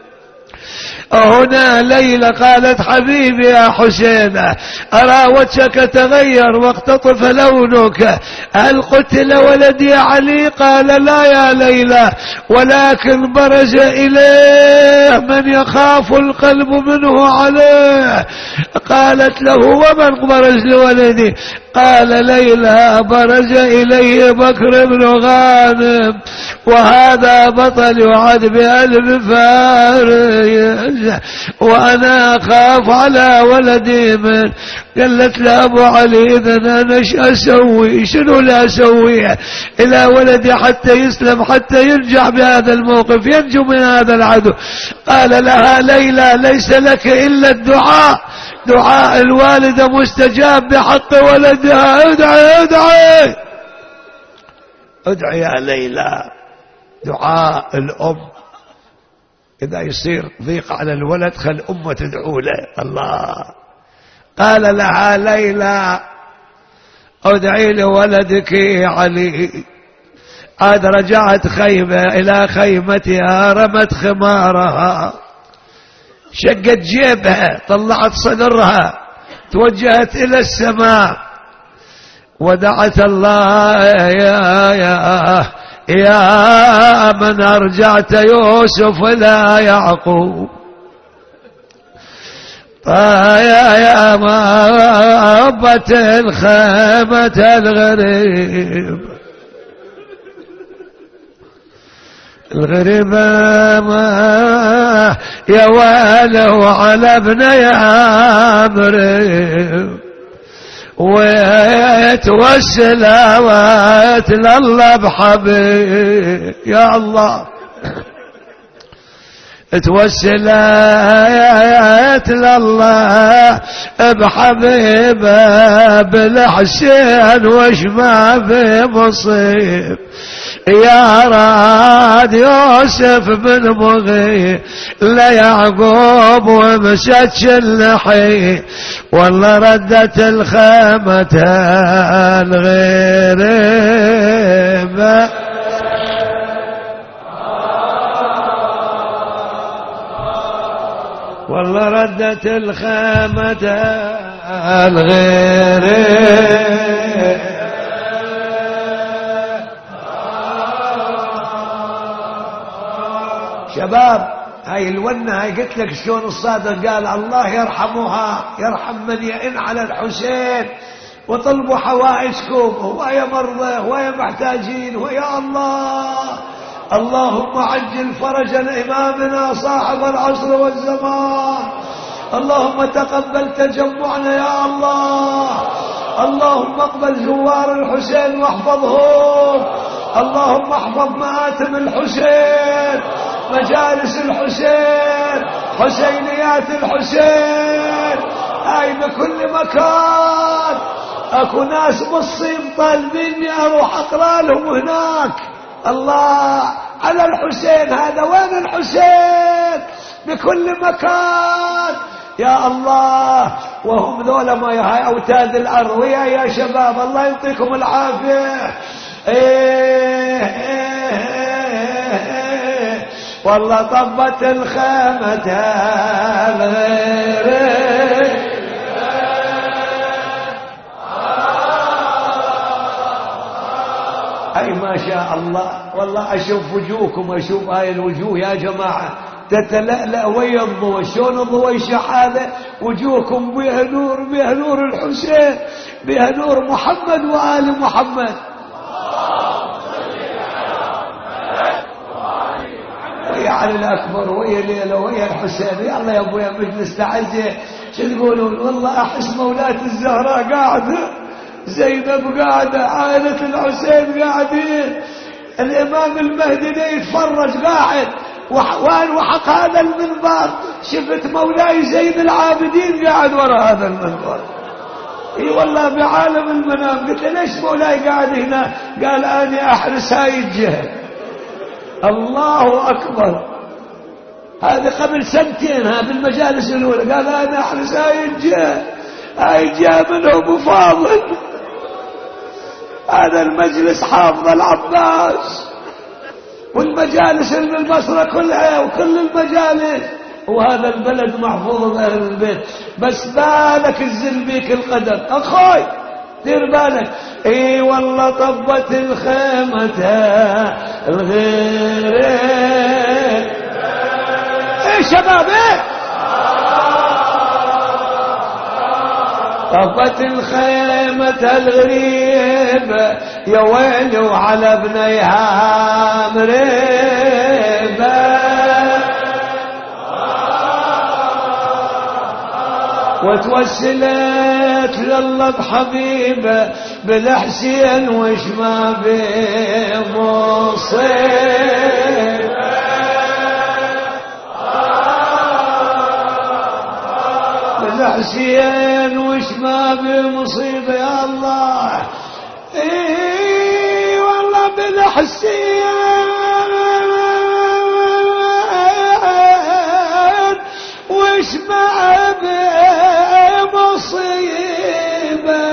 هنا ليلى قالت حبيبي يا حسين أرى وجهك تغير واختطف لونك، هل قتل ولدي علي؟ قال لا يا ليلى، ولكن برز إليه من يخاف القلب منه عليه. قالت له ومن برز لولدي؟ قال ليلى برز إليه بكر بن غانم، وهذا بطل يعد بألف فارس، وأنا أخاف على ولدي من. قالت له أبو علي إذن أنا ايش أسوي؟ شنو لا أسويه إلى ولدي حتى يسلم، حتى ينجح بهذا الموقف، ينجو من هذا العدو؟ قال لها ليلى ليس لك إلا الدعاء، دعاء الوالدة مستجاب بحق ولدها. ادعي ادعي ادعي يا ليلى. دعاء الأم إذا يصير ضيق على الولد خل أمه تدعو له. الله. قال لها ليلى ادعي لولدك علي. عاد رجعت خيمة إلى خيمتها، رمت خمارها، شقت جيبها، طلعت صدرها، توجهت إلى السماء ودعت الله يا يا يا من أرجعت يوسف إلى يعقوب، يا يا ربة الخيمة الغريب الغريب ما يا ويله على ابن عمرو، ويتوسل ويتلى بحبيب. يا الله توسل يتلى الله بحبيب بالحسين، وش ما في مصيب يا راد يوسف بن مغي ليعقوب ومسج اللحي، والله ردت الخيمة الغريبة. والله ردت الخيمة الغريبة. شباب هاي الونة هاي قلت لك شلون الصادق قال الله يرحمها، يرحم من يئن على الحسين، وطلبوا حوائجكم ويا مرضى ويا محتاجين ويا الله. اللهم عجل فرج إمامنا صاحب العصر والزمان. اللهم تقبل تجمعنا يا الله. اللهم اقبل زوار الحسين واحفظهم. اللهم احفظ مآتم الحسين، مجالس الحسين، حسينيات الحسين، هاي بكل مكان. اكو ناس بالصين طالبيني اروح اقرا لهم هناك. الله على الحسين، هذا وين الحسين؟ بكل مكان يا الله. وهم ذولا ما هاي اوتاد الارض. ويا يا شباب الله يعطيكم العافيه. إيه إيه إيه والله طبت الخيمة الغير. اي ما شاء الله. والله اشوف وجوهكم، اشوف هاي الوجوه يا جماعه تتلألأ ويا الضوء. شلون الضوء يشع هذا؟ وجوهكم بها نور، بها نور الحسين، بها نور محمد وآل محمد. ويا علي الأكبر ويا ليلى ويا الحسين. يلا يا أبويا مجلس تعزية. شو تقولون؟ والله أحس مولاة الزهراء قاعدة، زينب قاعدة، عائلة الحسين قاعدين، الإمام المهدي يتفرج قاعد. وين وحق هذا المنبر؟ شفت مولاي زين العابدين قاعد وراء هذا المنبر. اي والله بعالم المنام. قلت ليش مولاي قاعد هنا؟ قال اني احرس هاي الجهه. الله اكبر. هذا قبل سنتين ها بالمجالس الاولى. قال انا احرس هاي الجهه، هاي الجهه من ابو فاضل. هذا المجلس حافظ العباس، والمجالس اللي بالبصرة كلها وكل المجالس، وهذا البلد محفوظ بأهل البيت. بس بالك الزل بيك القدم أخوي، دير بالك. اي والله طبت الخيمة الغير. اي شباب ايه طبت الخيمة الغريب. يا ويلي وعلى ابنيها مريبة. وتوسلت لله بحبيبه بالحسين وش ما بمصيبة. بالحسين وش ما بمصيبة يا الله. اي والله بالحسين وش ما بمصيبة.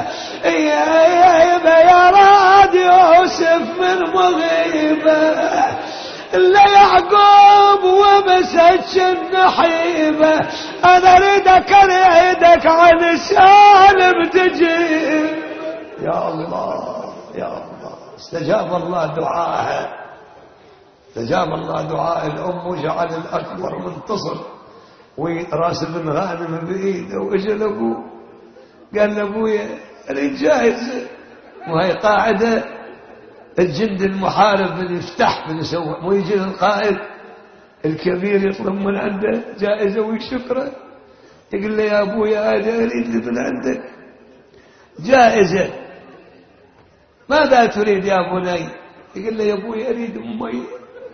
يا راد يوسف من مغيبة، الا يعقوب ومسج النحيبة. انا اريدك اريدك عن سالم تجي. يا الله يا الله. استجاب الله دعاءها، استجاب الله دعاء الام وجعل الاكبر منتصر وراس بن غانم بايده. واجا لابوه قال لابويا اريد جاهزه، وهي قاعده الجند المحارب من يفتح من يسوي، مو يجي القائد الكبير يطلب من عنده جائزه ويشكره. يقول له يا ابويا هذا اريد من عندك جائزه، ماذا تريد يا بني؟ يقول له يا ابوي اريد مي.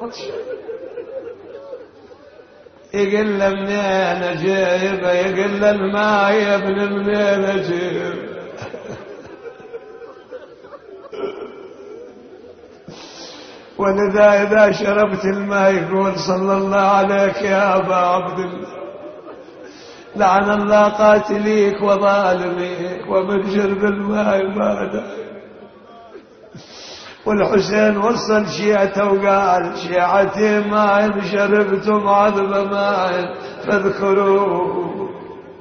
يقول له منين اجيبه؟ يقول له الماء يا ابن منين اجيبه؟ ولذا اذا شربت الماء يقول صلى الله عليك يا ابا عبد الله، لعن الله قاتليك وظالميك ومن شرب الماء ما. والحسين وصل شيعته وقال شيعتي ما إن شربتم عذب ماء فاذكروه،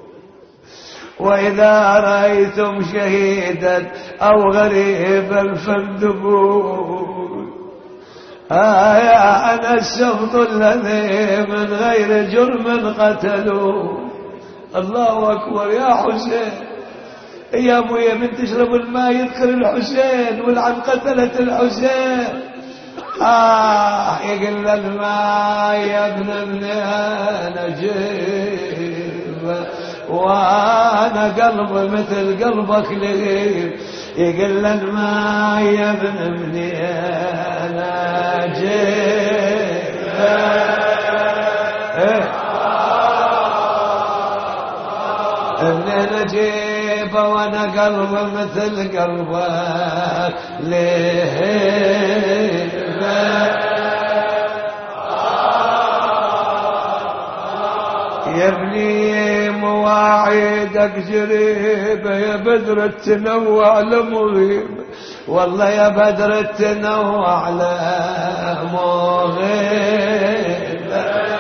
وإذا رأيتم شهيدا أو غريبا فاندبوه. آية أنا السبط الذي من غير جرم قتلوه. الله أكبر يا حسين. يا ابويا من تشرب الماء يذكر الحسين ولعن قتلة الحسين. آه يقل الماء يا ابن ابن نجيب وانا قلبي مثل قلبك لغيب يقل الماء يا ابن ابن نجيب ابن نجيب وانا قلبي مثل قلبك ليه يا ابني مواعيدك جريبة يا بدر التنوع لمغيب والله يا بدر التنوع لمغيب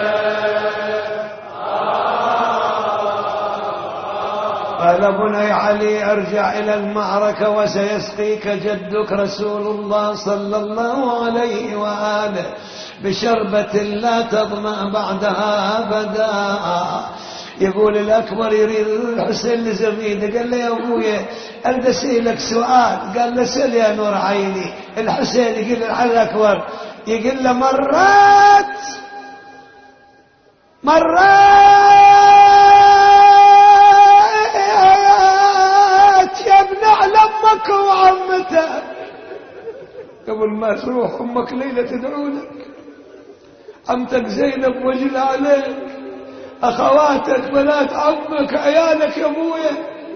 قال بني علي ارجع إلى المعركة وسيسقيك جدك رسول الله صلى الله عليه وآله بشربة لا تظمأ بعدها أبدا. يقول الأكبر يريد الحسين لزميله قال له يا أبويا أريد أسألك سؤال. قال له سل يا نور عيني. الحسين يقول على الأكبر يقول له مرات مرات يا ابن علمك وعمتك قبل ما تروح أمك ليلة تدعونك عمتك زينب وجل عليك أخواتك بنات عمك عيالك يا أبويا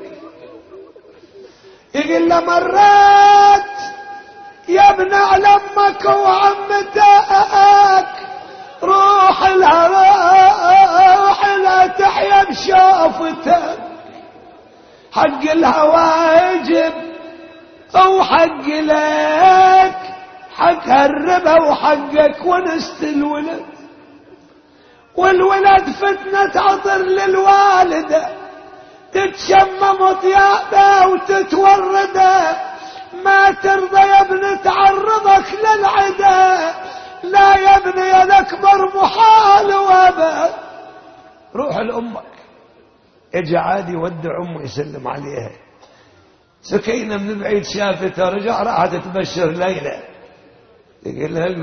يقول له مرات يا ابن علمك وعمتك روح لها روح لها تحيا بشوفتك حق الهواجب أو حق لك حق هالربا وحقك ونست الولد والولد فتنة عطر للوالدة تتشمم طيابه وتتورده ما ترضى يا ابن تعرضك للعدا لا يا ابني الأكبر محال وابد. روح لأمك. اجى عادي ودع أمه يسلم عليها. سكينة من بعيد شافته رجع راحت تبشر ليلى يقول لها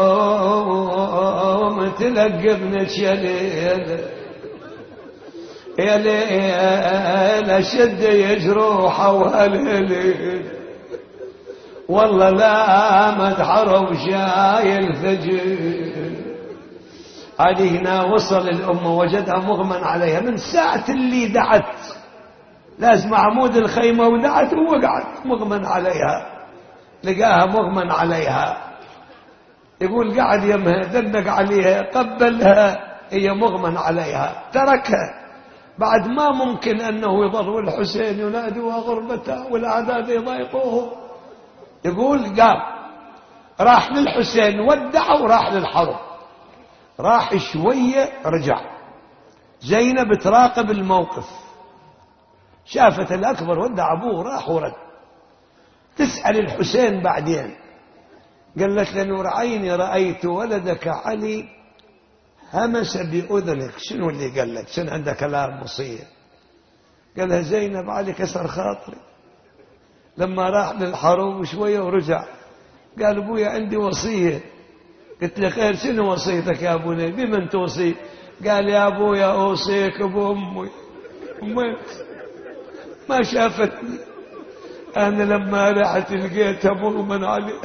القوم تلقى ابنك يا ليلى يا ليلى شد يجروحه وهالليل والله لا مدحره شايل فجر. هذه هنا وصل الأمة وجدها مغمى عليها من ساعة اللي دعت لازم عمود الخيمة ودعت ووقعت مغمى عليها لقاها مغمى عليها. يقول قعد يمها دنق عليها قبلها هي مغمى عليها تركها بعد ما ممكن أنه يضر والحسين ينادوا غربته والأعداد يضايقوه. يقول قام راح للحسين ودع وراح للحرب. راح شوية رجع. زينب تراقب الموقف شافت الأكبر ودع أبوه راح ورد. تسأل الحسين بعدين قالت لنور عيني رأيت ولدك علي همس بأذنك. شنو اللي قال لك؟ شنو عندك كلام مصير؟ قالها زينب علي كسر خاطري لما راح للحروب شوية ورجع قال أبويا عندي وصية. قلت له خير شنو وصيتك يا أبونا؟ بمن توصي؟ قال يا أبويا أوصيك بأمي أمي ما شافتني أنا لما رحت لقيتها مغمى علي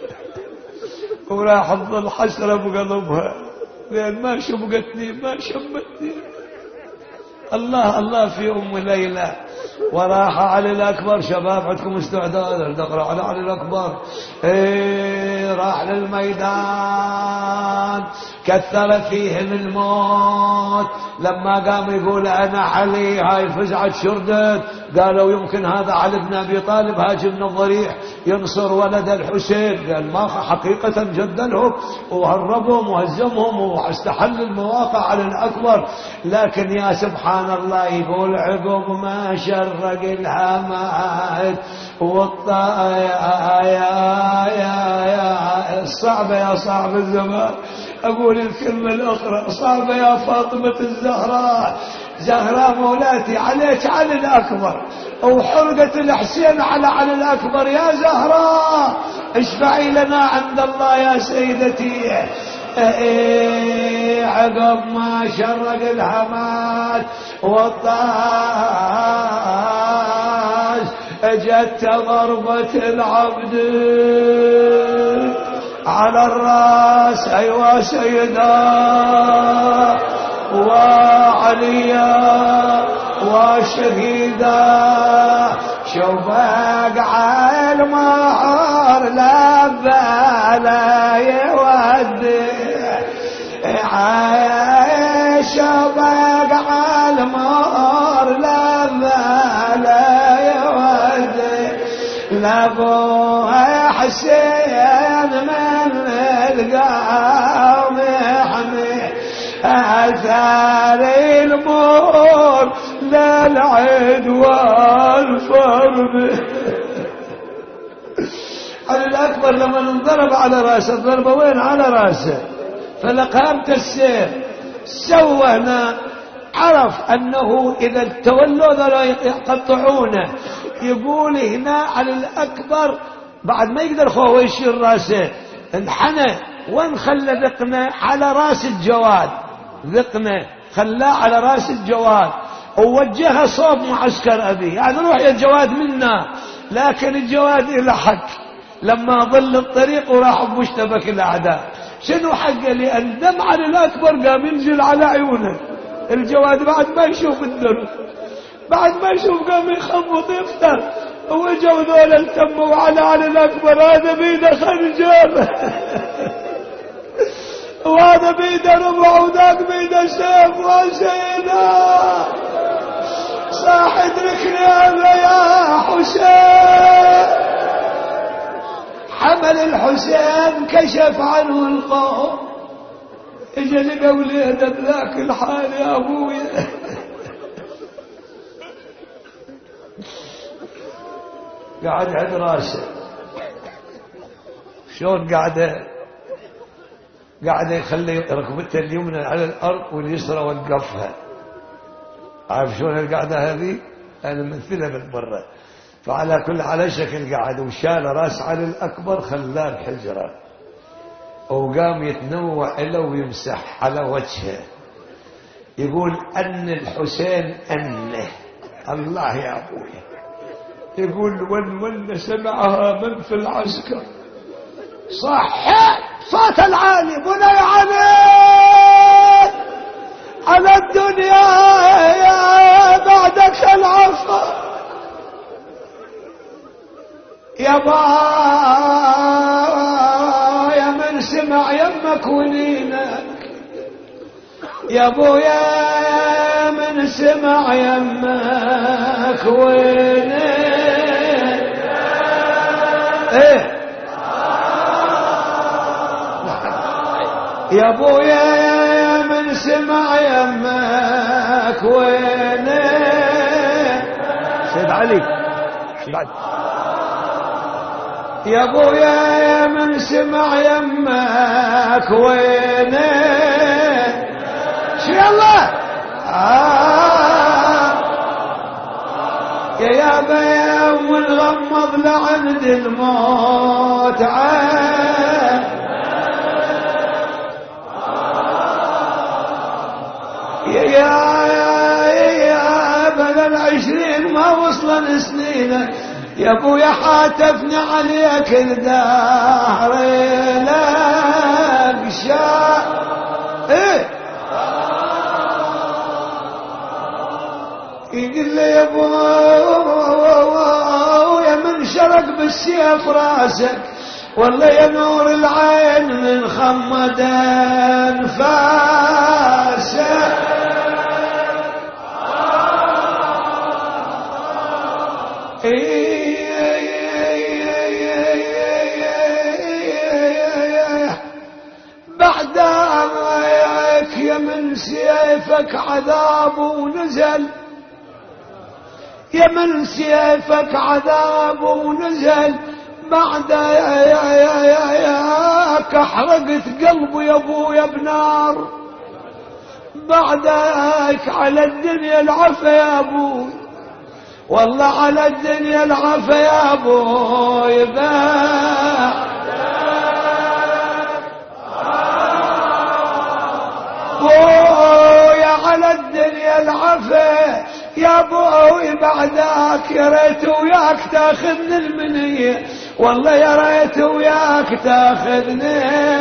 وراح تظل حسرة بقلبها لأن ما شبقتني ما شمتني. الله الله في أم ليلى. وراح علي الأكبر. شباب عندكم استعداد تقرأ على علي الأكبر. ايه راح للميدان كثر فيهم الموت. لما قام يقول أنا علي هاي فزعة شردت قالوا يمكن هذا علي بن أبي طالب هاجم من الضريح ينصر ولد الحسين. قال ما حقيقة جدلهم وهربهم وهزمهم واستحل المواقع على الأكبر. لكن يا سبحان الله يقول عقب ما شرق الحماد والطايا يا يا يا صعبة يا صعب الزمان. أقول الكلمة الأخرى صعبة يا فاطمة الزهراء زهراء مولاتي عليك علي الأكبر وحرقة الحسين على علي الأكبر يا زهراء اشفعي لنا عند الله يا سيدتي. ايه عقب ما شرق الحماد والطاس اجت ضربة العبد على الراس. ايوا سيدا وعليا وشهيدا شوفك عالمهر لبى لا يودع شوفك عالمهر لبى لا يودع لابو حسين من القوم حمي أثار المور للعد والفرد. علي الأكبر لما انضرب على راسه ضربه وين على راسه فلقامت السيف سوى هنا عرف أنه إذا تولوا ذا يقطعونه. يقول هنا علي الأكبر بعد ما يقدر خوه يشير راسه انحنى وان خلى ذقنه على راس الجواد. ذقنه خلاه على راس الجواد ووجهها صوب معسكر أبي يعني روح يا الجواد منا. لكن الجواد إلى حق لما ظل الطريق وراح بمشتبك الأعداء. شنو حقه؟ لأن دمع الأكبر قام ينزل على عيونه. الجواد بعد ما يشوف الدرب بعد ما يشوف قام يخبط يفتر. وجوا ذولا التموا على علي الأكبر هذا بيده خنجر وهذا بيده ربع وذاك بيده سيف. وسيدا صاح ادركني هذا يا حسين. حمل الحسين كشف عنه القوم اجا لقى وليده بذاك الحال يا ابويا. قاعد عند راسه شلون قاعده قاعده يخلي ركبته اليمنى على الارض واليسرى وقفها. عارف شلون القعده هذه؟ انا مثلها من برا. فعلى كل على شكل قعد وشال راس علي الأكبر خلاه الحجرة وقام يتنوع له ويمسح على وجهه. يقول أن الحسين أنه الله يا أبوي. يقول ون ون سمعها من في العسكر صحت صوت العالي بني علي على الدنيا يا بعدك العصر يا با يا من سمع يمك ونينك يا ابويا يا من سمع يمك ونينك. ايه يا ابويا يا من سمع يمك وينك. سيد علي بعد يا ابويا يا من سمع يمك وينك. شو يلا آه يا يابا يا ونغمض لعند الموت عين. يا يا يا بدل عشرين ما وصلن سنينك يا ابويا حاتفني عليك الدهر لك شاء. ايه يقول لي يا ابويا من شرق بالسيف راسك والله يا نور العين من خمد انفاسك. بعدك يا من سيفك عذاب ونزل يا من سيفك عذاب ونزل بعد يا يا يا يا ياك حرقت قلبي يا ابويا بنار. بعدك على الدنيا العفا يا ابوي والله على الدنيا العفا يا ابوي. بويا على الدنيا العفة يا بوي بعدك يا ريت وياك تاخذني المنية والله يا ريت وياك تاخذني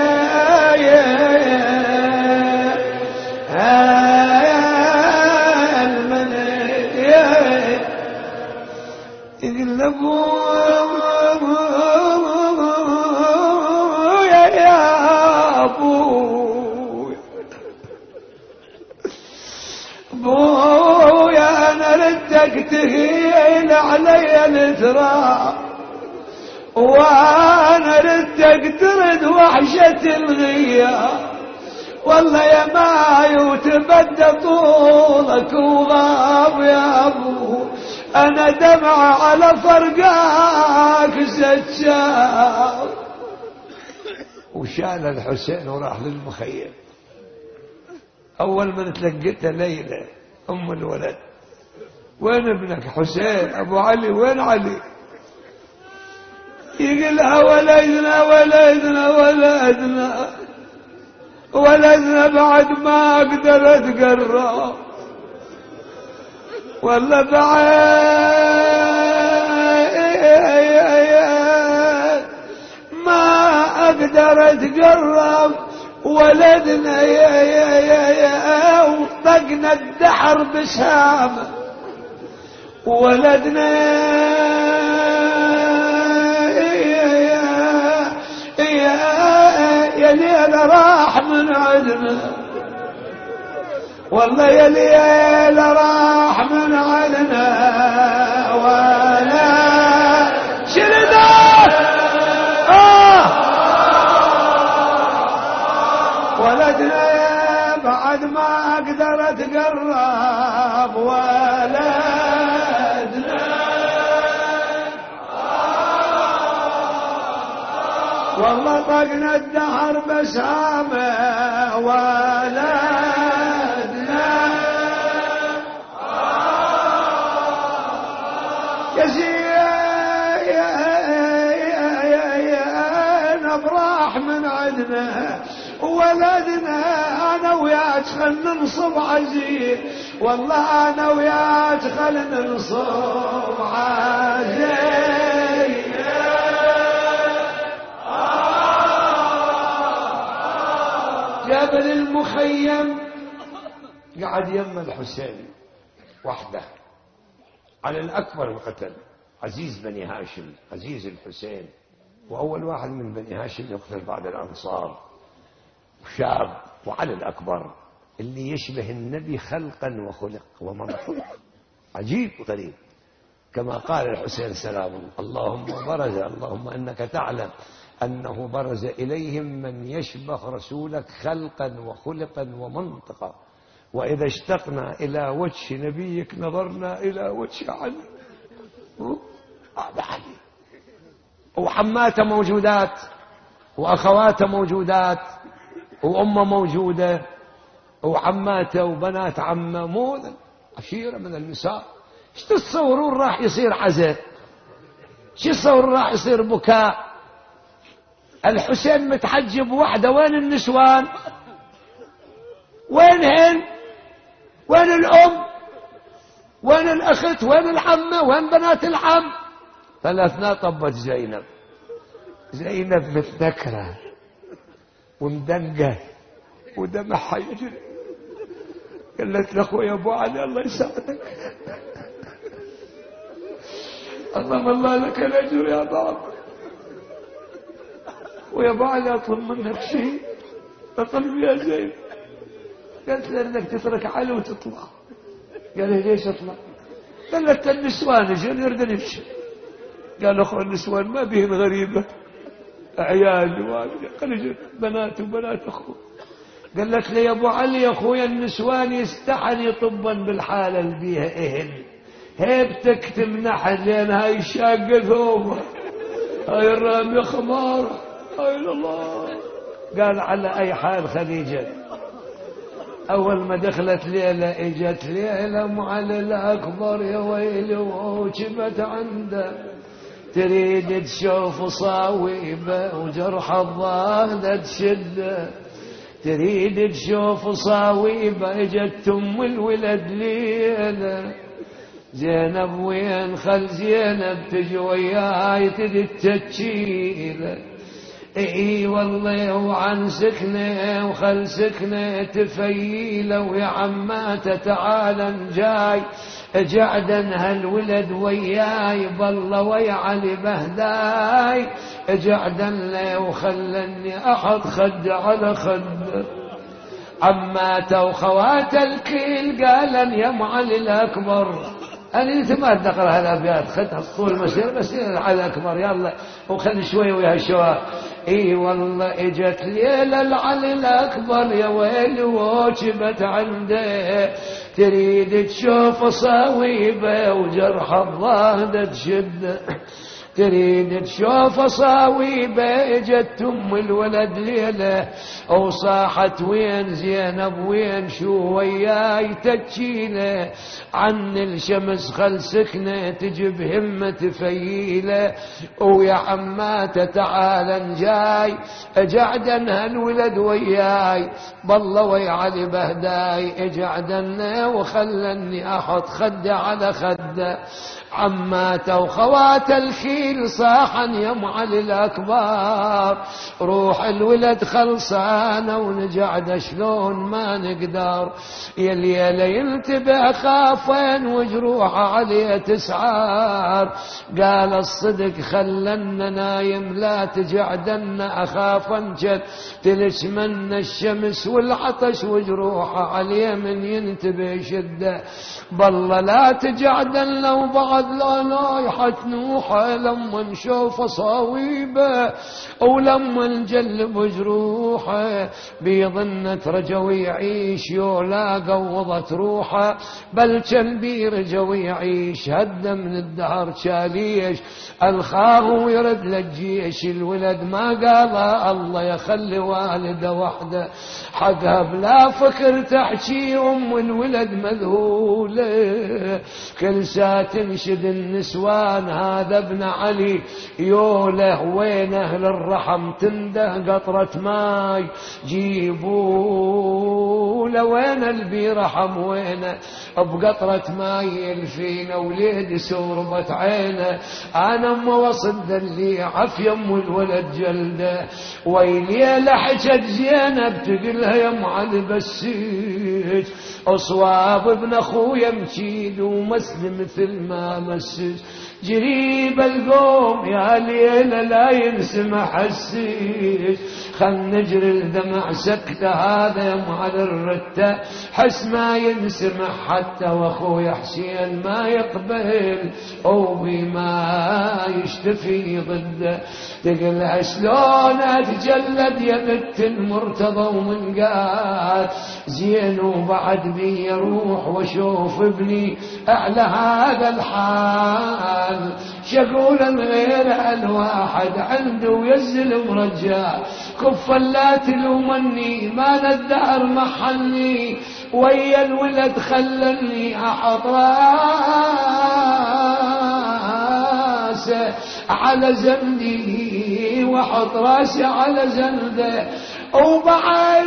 المنية يقلبوا يا ابوي بويا انا ردك تهيل علي التراب وانا ردك ترد وحشة الغياب والله يا ماي وتبدى طولك وغاب يا ابو انا دمع على فرقاك سجاب. وشال الحسين وراح للمخيم. اول من تلقيته ليلى ام الولد وين ابنك حسين؟ ابو علي وين علي؟ يقلها ولدنا ولدنا ولدنا ولدنا بعد ما اقدر اتقرب والله بعد ما اقدر اتقرب ولدنا يا يا يا يا وطقنا الدحر بسامه ولدنا يا ليل راح من عدنا والله يا ليل راح من عدنا ولا شردات آه ولدنا بعد ما اقدر اتقرب ولدنا والله طقنا الدهر بسامه ولدنا يا زين افراح من عندنا ولدنا انا وياك خل ننصب عزيز والله انا وياك خل ننصب عزيز. جبل المخيم قعد يم الحسين وحده على الأكبر وقتل عزيز بني هاشم عزيز الحسين وأول واحد من بني هاشم يقتل بعد الأنصار وشاب وعلى الأكبر اللي يشبه النبي خلقا وخلق ومنطق عجيب غريب كما قال الحسين سلام اللهم برز اللهم أنك تعلم أنه برز إليهم من يشبه رسولك خلقا وخلقا ومنطقا وإذا اشتقنا إلى وجه نبيك نظرنا إلى وجه علي. هذا علي وحماته موجودات وأخواته موجودات وأمه موجودة وعماته وبنات عمه مو عشيرة من النساء. ايش تتصورون راح يصير عزاء؟ ايش تصورون راح يصير بكاء؟ الحسين متحجب وحده وين النسوان؟ وينهن؟ وين الأم؟ وين الأخت؟ وين العمة؟ وين بنات العم؟ ثلاثنا طبت زينب زينب متنكرة ومدنقة ودمعها يجري قالت لأخوي أبو علي الله يساعدك اللهم الله لك الأجر يا بابا ويا ابو علي اطلب منك شيء اطلب يا زين. قالت له انك تترك علي وتطلع. قال لي ليش اطلع؟ قال لك النسوان يجون يريدون يمشي. قال اخو النسوان ما بيهن غريبه عيال والد قال بنات وبنات اخوه. قال لك لي يا ابو علي يا اخويا النسوان يستحني طبا بالحاله اللي بيها اهل هيبتك تمنحن لان هاي الشاقه ثوبه هاي الراميه خماره هاي الله. قال على اي حال خديجه اول ما دخلت ليله اجت ليله ام علي الاكبر يا ويلي وجبت عنده تريد تشوف صاويبه وجرح الظهر تشده تريد تشوف صاويبه اجت ام الولد ليله زينب وين خل زينب تجي وياي تدي تتشيله اي والله وعن سكنه وخل سكنه تفيله ويا عماته تعال جاي اجعدن هالولد وياي بالله ويا علي بهداي اجعدن له وخلني احط خد على خد عماته وخواته الكل قالن يا معلي الاكبر أنا أنت ما تقرأ هالأبيات خدها طول مسير مسير على الأكبر يلا وخلي شوي ويا الشواب إي والله إجت ليلة العلي الأكبر يا ويلي وجبت عنده تريد تشوف صاويبه وجرح الظهر تشد تريد تشوف صاويبه اجت ام الولد ليله وصاحت وين زينب وين شو وياي تجيله عن الشمس خل سكنه تجيب همه فيله ويا عماته تعال جاي اجعدن هالولد وياي بالله ويا علي بهداي اجعدن وخلني احط خده على خده عماته وخواته الخيل صاحا يا معلي الأكبر روح الولد خلصانه ونجعد شلون ما نقدر يا ليلة ينتبه خافين وجروحه عليه تسعار قال الصدق خلنا نايم لا تجعدن أخاف انجل تلش من الشمس والعطش وجروحه عليه من ينتبه شده بالله لا تجعدن لو بعد لا نايحة نوحة لما نشوف صاويبه ولما نجلب جروحه بيظن ترجو يعيش يولا قوضت روحه بل كان بيرجو يعيش هدى من الدهر شاليش الخاه ويرد للجيش الولد ما قال الله يخلي والده وحده حقها بلا فكر تحكي ام الولد مذهوله كل ساعة تنشد النسوان هذا ابن علي يوله وين اهل الرحم تنده قطرة ماي جيبوا له وين البي رحم وينه بقطرة ماي الفينا وليد سوربت عينه انا ام وصد اللي عفي ام الولد جلده ويلي لحجت زينب تقلها يا معلي بسيج اصواب ابن اخويا مشيد ومسلم مثل ما مسج جريب القوم يا ليلة لا ينسمح السيج خل نجري الدمع سكتة هذا يا معلي الرتة حس ما ينسمح حتى واخويا حسين ما يقبل او بما يشتفي ضده تقلها شلون اتجلد يا بنت المرتضى ومن قال زين وبعد بي يروح واشوف ابني اعلى هذا الحال شقولا غير الواحد عنده ويزل مرجع كف لا تلومني ما ندار محلي ويا الولد خلني احط راسه على زندي واحط راسي على زنده وبعد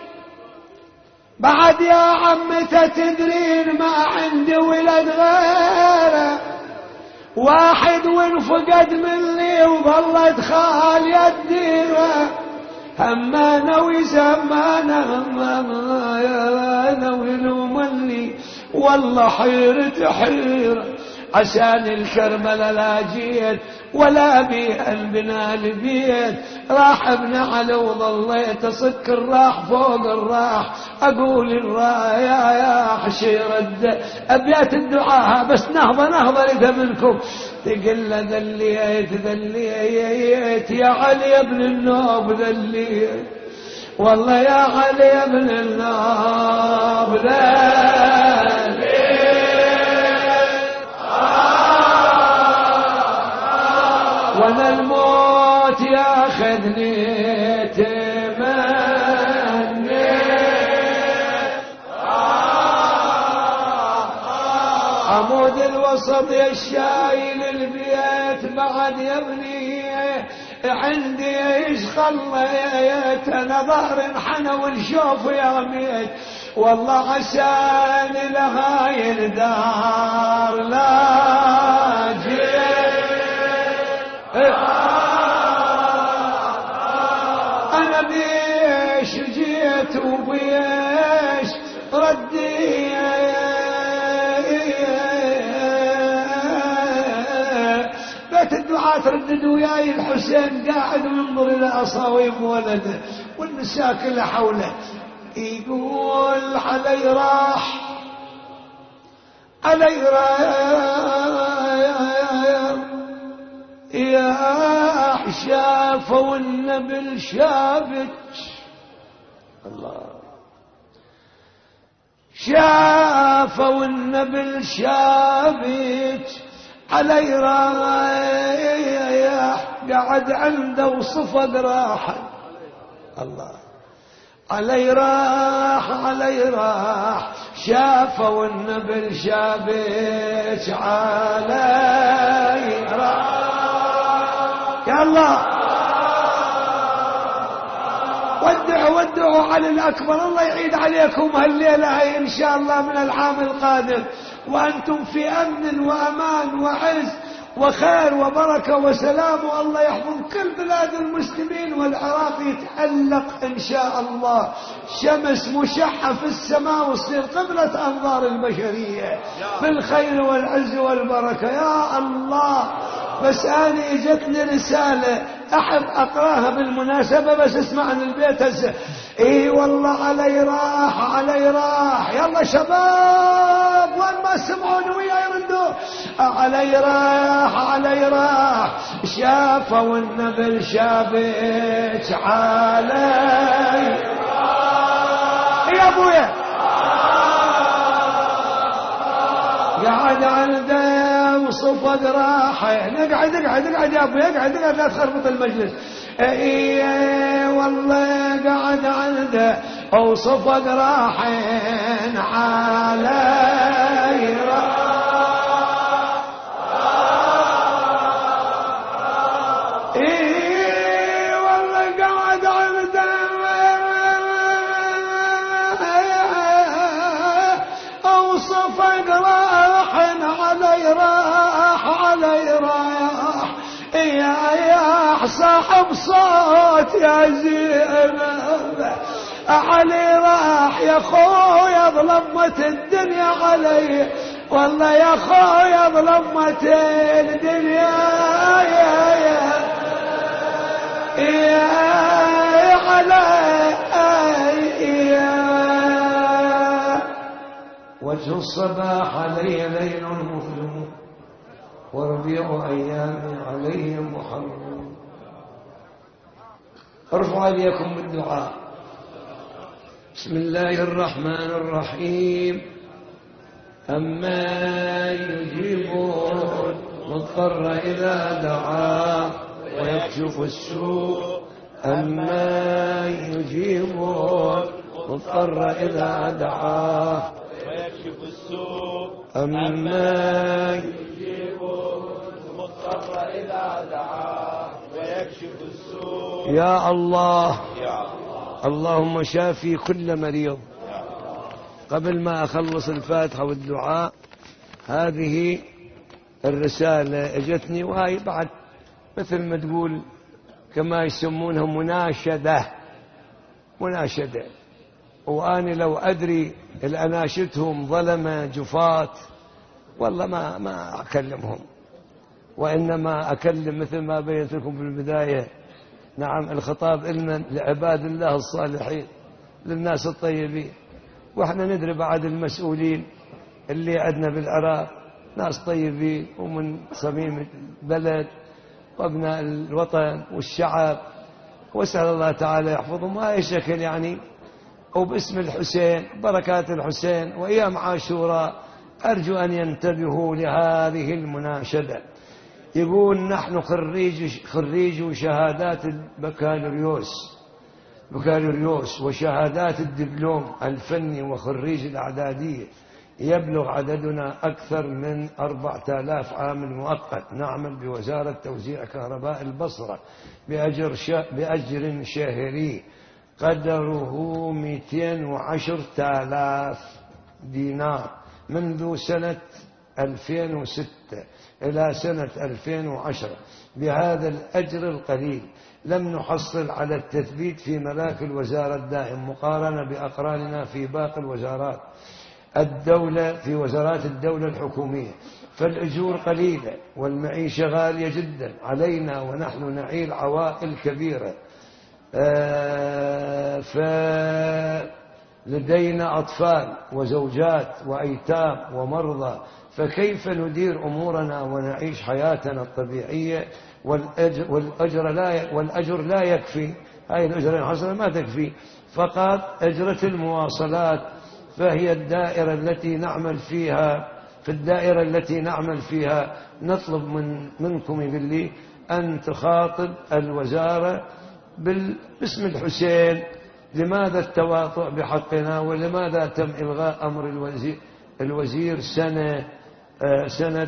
بعد يا عمته تدرين ما عندي ولد غيره واحد وانفقد مني وظلت خال يديره همانا ويسمانا همانا ويلومني والله حيرة حيرة عشان الكرملة لا جيت ولا بيها البنا البيت راح ابن علي وظليت اصك الراح فوق الراح اقول الرايا يا حشير ابيات الدعاء بس نهضه نهضه لذا منكم تقل ذليت ذليت يا علي ابن النوب ذليت والله يا علي ابن النوب ذليت وانا الموت ياخذني تمني عمود الوسط يا الشايل البيت بعد يا ابني عندي ايش خليت انا ظهر انحنى والشوف يا رميت والله عشان لهاي الدار لا جيت انا بيش جيت وبيش رديت بيت الدعاء تردد وياي الحسين قاعد وينظر الى اصاويب ولده والنساء كلها حوله يقول علي راح علي راح يا شافوا النبل شابك الله شافوا النبل شابك علي رايح قعد عنده وصفد راحه الله علي راح علي راح شافوا النبل شابك علي راح يا الله ودعوا ودعوا علي الأكبر الله يعيد عليكم هالليلة هاي إن شاء الله من العام القادم وأنتم في أمن وأمان وعز وخير وبركة وسلام والله يحفظ كل بلاد المسلمين والعراق يتحلق إن شاء الله شمس مشحة في السماء وتصير قبلة أنظار البشرية بالخير والعز والبركة يا الله. بس أنا اجتني رسالة أحب أقراها بالمناسبة بس اسمعني البيت هسه إي والله علي راح علي راح يلا شباب وين ما سمعوني ويا يردوا علي راح علي راح شافوا النبل شابك علي يا أبويا قعد عنده وصفد راحه نقعد اقعد اقعد يا ابوي اقعد اقعد لا تخربط المجلس ايه والله قعد عنده وصفد راحين علي ايه والله قعد عنده وصفد راحين علي راح علي راح يا يا صاحب صوت يا زينب علي راح يا خويا ظلمت الدنيا علي والله يا خويا ظلمت الدنيا يا يا يا علي يا وجه الصباح علي ليل مظلم وربيع أيامي علي محرم. ارفعوا أيديكم بالدعاء. بسم الله الرحمن الرحيم. أما يجيب المضطر إذا دعاه ويكشف السوء أما يجيب المضطر إذا دعاه ويكشف السوء أما يجيب المضطر إذا دعاه ويكشف السوء يا الله يا الله اللهم شافي كل مريض. قبل ما أخلص الفاتحة والدعاء هذه الرسالة اجتني وهي بعد مثل ما تقول كما يسمونها مناشدة مناشدة وأنا لو أدري الأناشدهم ظلمة جفات والله ما ما أكلمهم وإنما أكلم مثل ما بينت لكم في البداية. نعم الخطاب إلنا لعباد الله الصالحين للناس الطيبين وإحنا ندري بعد المسؤولين اللي عندنا بالعراق ناس طيبين ومن صميم البلد وابناء الوطن والشعب واسأل الله تعالى يحفظهم ما أي شكل يعني. وباسم الحسين بركات الحسين وأيام عاشوراء أرجو أن ينتبهوا لهذه المناشدة. يقول نحن خريج خريج شهادات البكالوريوس بكالوريوس وشهادات الدبلوم الفني وخريج الإعدادية يبلغ عددنا أكثر من أربعة آلاف عامل مؤقت نعمل بوزارة توزيع كهرباء البصرة بأجر, شا بأجر شهري قدره مئتين وعشرة آلاف دينار منذ سنة ألفين وستة إلى سنة ألفين وعشرة. بهذا الأجر القليل لم نحصل على التثبيت في ملاك الوزارة الدائم مقارنة بأقراننا في باقي الوزارات الدولة في وزارات الدولة الحكومية، فالأجور قليلة والمعيشة غالية جدا علينا ونحن نعيل عوائل كبيرة. فلدينا أطفال وزوجات وأيتام ومرضى، فكيف ندير أمورنا ونعيش حياتنا الطبيعية والأجر, والأجر, لا والأجر لا يكفي. هاي الأجر الحسنة ما تكفي، فقط أجرة المواصلات. فهي الدائرة التي نعمل فيها في الدائرة التي نعمل فيها نطلب من منكم بالله أن تخاطب الوزارة باسم الحسين. لماذا التواطؤ بحقنا؟ ولماذا تم إلغاء أمر الوزير, الوزير سنة سنة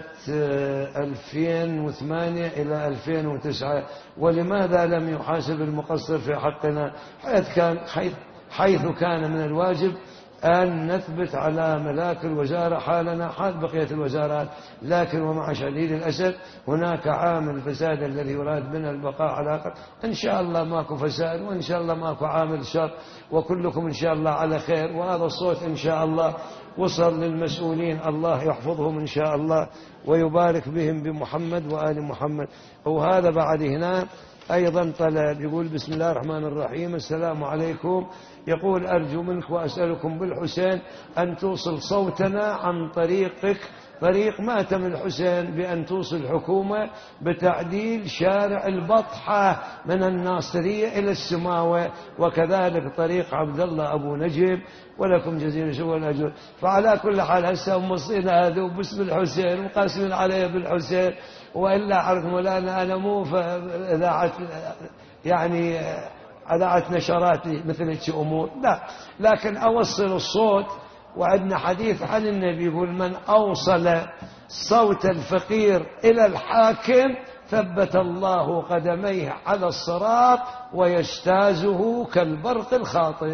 ألفين وثمانية إلى ألفين وتسعة؟ ولماذا لم يحاسب المقصر في حقنا حيث كان, حيث حيث كان من الواجب أن نثبت على ملاك الوزارة حالنا حال بقية الوزارات؟ لكن ومع شديد الأسف هناك عامل فساد الذي يراد بنا البقاء على قد. إن شاء الله ماكو فساد، وإن شاء الله ماكو عامل شر، وكلكم إن شاء الله على خير. وهذا الصوت إن شاء الله وصل للمسؤولين، الله يحفظهم إن شاء الله ويبارك بهم بمحمد وآل محمد. وهذا بعد هنا أيضا طلب يقول: بسم الله الرحمن الرحيم، السلام عليكم. يقول: أرجو منك وأسألكم بالحسين أن توصل صوتنا عن طريقك طريق ماتم الحسين، بأن توصل الحكومة بتعديل شارع البطحة من الناصرية إلى السماوة، وكذلك طريق عبد الله أبو نجيب، ولكم جزيل شكر الأجر. فعلى كل حال هسه موصين هذا وباسم الحسين وقاسمين عليه بالحسين، وإلا عرف مولانا أنا مو إذاعة يعني إذاعة نشرات مثل هيك أمور، لا، لكن أوصل الصوت. وعندنا حديث عن النبي يقول: من أوصل صوت الفقير إلى الحاكم ثبت الله قدميه على الصراط ويجتازه كالبرق الخاطف.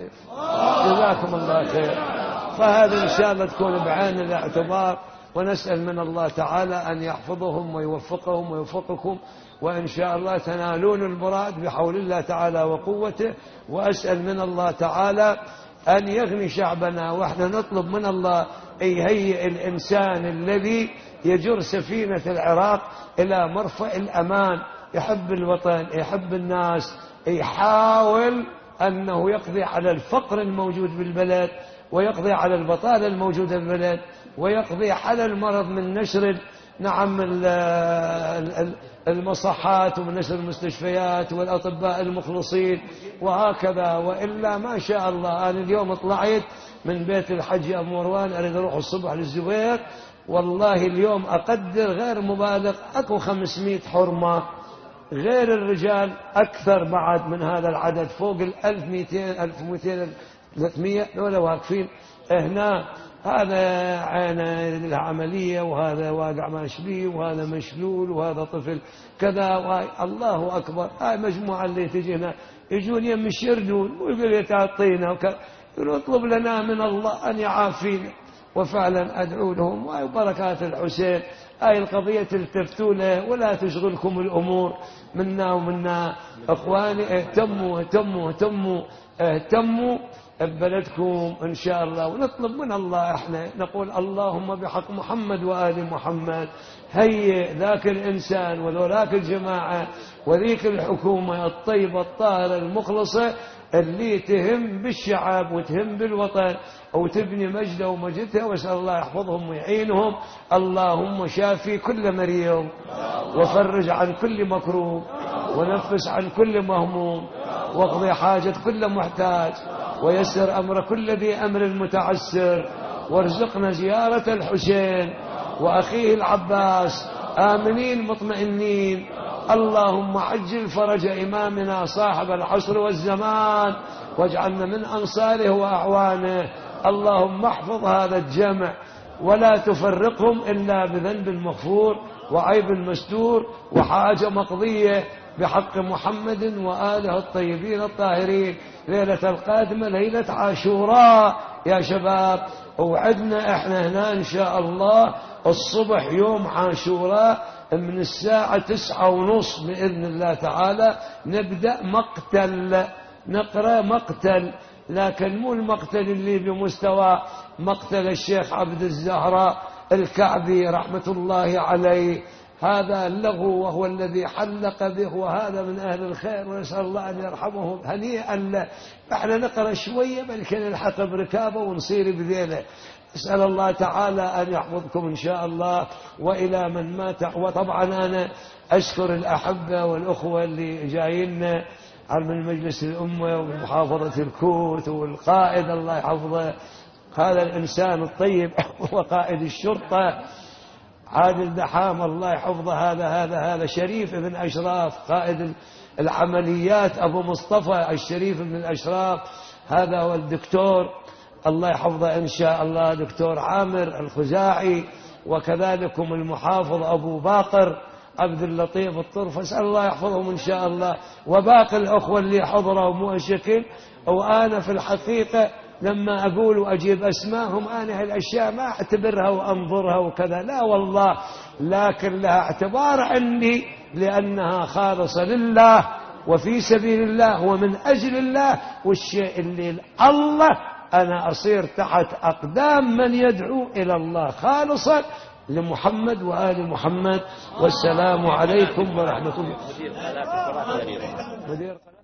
جزاكم الله خير. فهذا إن شاء الله تكون بعين الاعتبار، ونسأل من الله تعالى أن يحفظهم ويوفقهم ويوفقكم، وإن شاء الله تنالون المراد بحول الله تعالى وقوته. وأسأل من الله تعالى أن يغني شعبنا، وإحنا نطلب من الله أن يهيئ الإنسان الذي يجر سفينة العراق إلى مرفأ الأمان، يحب الوطن، يحب الناس، يحاول أنه يقضي على الفقر الموجود بالبلد، ويقضي على البطالة الموجودة بالبلد، ويقضي على المرض من نشر نعم المصحات ومن نشر المستشفيات والأطباء المخلصين وهكذا. وإلا ما شاء الله، أنا اليوم طلعت من بيت الحج أبو مروان أريد أروح الصبح للزبير، والله اليوم أقدر غير مبالغ أكو خمسمائة حرمة، غير الرجال أكثر بعد من هذا العدد، فوق الألف مئتين ألف ومئتين ثلاثمائة لولا واقفين هنا. هذا عينه للعملية، وهذا واقع ماشبيه، وهذا مشلول، وهذا طفل كذا. الله أكبر. هاي مجموعة اللي تجينا يجون يم الشردون ويقول يتعطينا يقول: اطلب لنا من الله أن يعافينا. وفعلا أدعو لهم وبركات الحسين. هاي القضية تلتفتوا له ولا تشغلكم الأمور منا ومنا. أخواني اهتموا اهتموا اهتموا اهتموا ببلدكم إن شاء الله. ونطلب من الله، احنا نقول: اللهم بحق محمد وآل محمد هيئ ذاك الإنسان وذولاك الجماعة وذيك الحكومة الطيبة الطاهرة المخلصة اللي تهم بالشعب وتهم بالوطن وتبني مجده ومجدها، واسأل الله يحفظهم ويعينهم. اللهم شافي كل مريض، وفرج عن كل مكروب، ونفس عن كل مهموم، واقضي حاجة كل محتاج، ويسر أمر كل ذي أمر متعسر، وارزقنا زيارة الحسين وأخيه العباس آمنين مطمئنين. اللهم عجل فرج إمامنا صاحب العصر والزمان، واجعلنا من أنصاره وأعوانه. اللهم احفظ هذا الجمع ولا تفرقهم إلا بذنب مغفور وعيب مستور وحاجة مقضية بحق محمد وآله الطيبين الطاهرين. ليلة القادمة ليلة عاشوراء يا شباب، وعدنا احنا هنا ان شاء الله الصبح يوم عاشوراء من الساعة تسعة ونص بإذن الله تعالى نبدأ مقتل، نقرأ مقتل، لكن مو المقتل اللي بمستوى مقتل الشيخ عبد الزهراء الكعبي رحمة الله عليه، هذا اللغو وهو الذي حلق به، وهذا من أهل الخير ونسأل الله أن يرحمه هنيئا له. احنا نقرأ شوية بلكن نلحق بركابه ونصير بذيله. أسأل الله تعالى أن يحفظكم إن شاء الله وإلى من مات. وطبعا أنا أشكر الأحبة والأخوة اللي جايين من مجلس الأمة ومحافظة الكوت والقائد الله يحفظه، هذا الإنسان الطيب وقائد الشرطة عادل دحام الله يحفظه، هذا هذا هذا شريف بن أشراف قائد العمليات أبو مصطفى الشريف بن الأشراف، هذا هو الدكتور الله يحفظه إن شاء الله دكتور عامر الخزاعي، وكذلكم المحافظ أبو باقر عبد اللطيف الطرف، أسأل الله يحفظهم إن شاء الله، وباقي الأخوة اللي حضروا مو شكل. وأنا في الحقيقة لما أقول وأجيب أسماءهم أنا هالأشياء ما أعتبرها وأنظرها وكذا، لا والله، لكن لها اعتبار عندي لأنها خالصة لله وفي سبيل الله ومن أجل الله، والشيء اللي الله أنا أصير تحت أقدام من يدعو إلى الله خالصا لمحمد وآل محمد. والسلام عليكم ورحمة الله.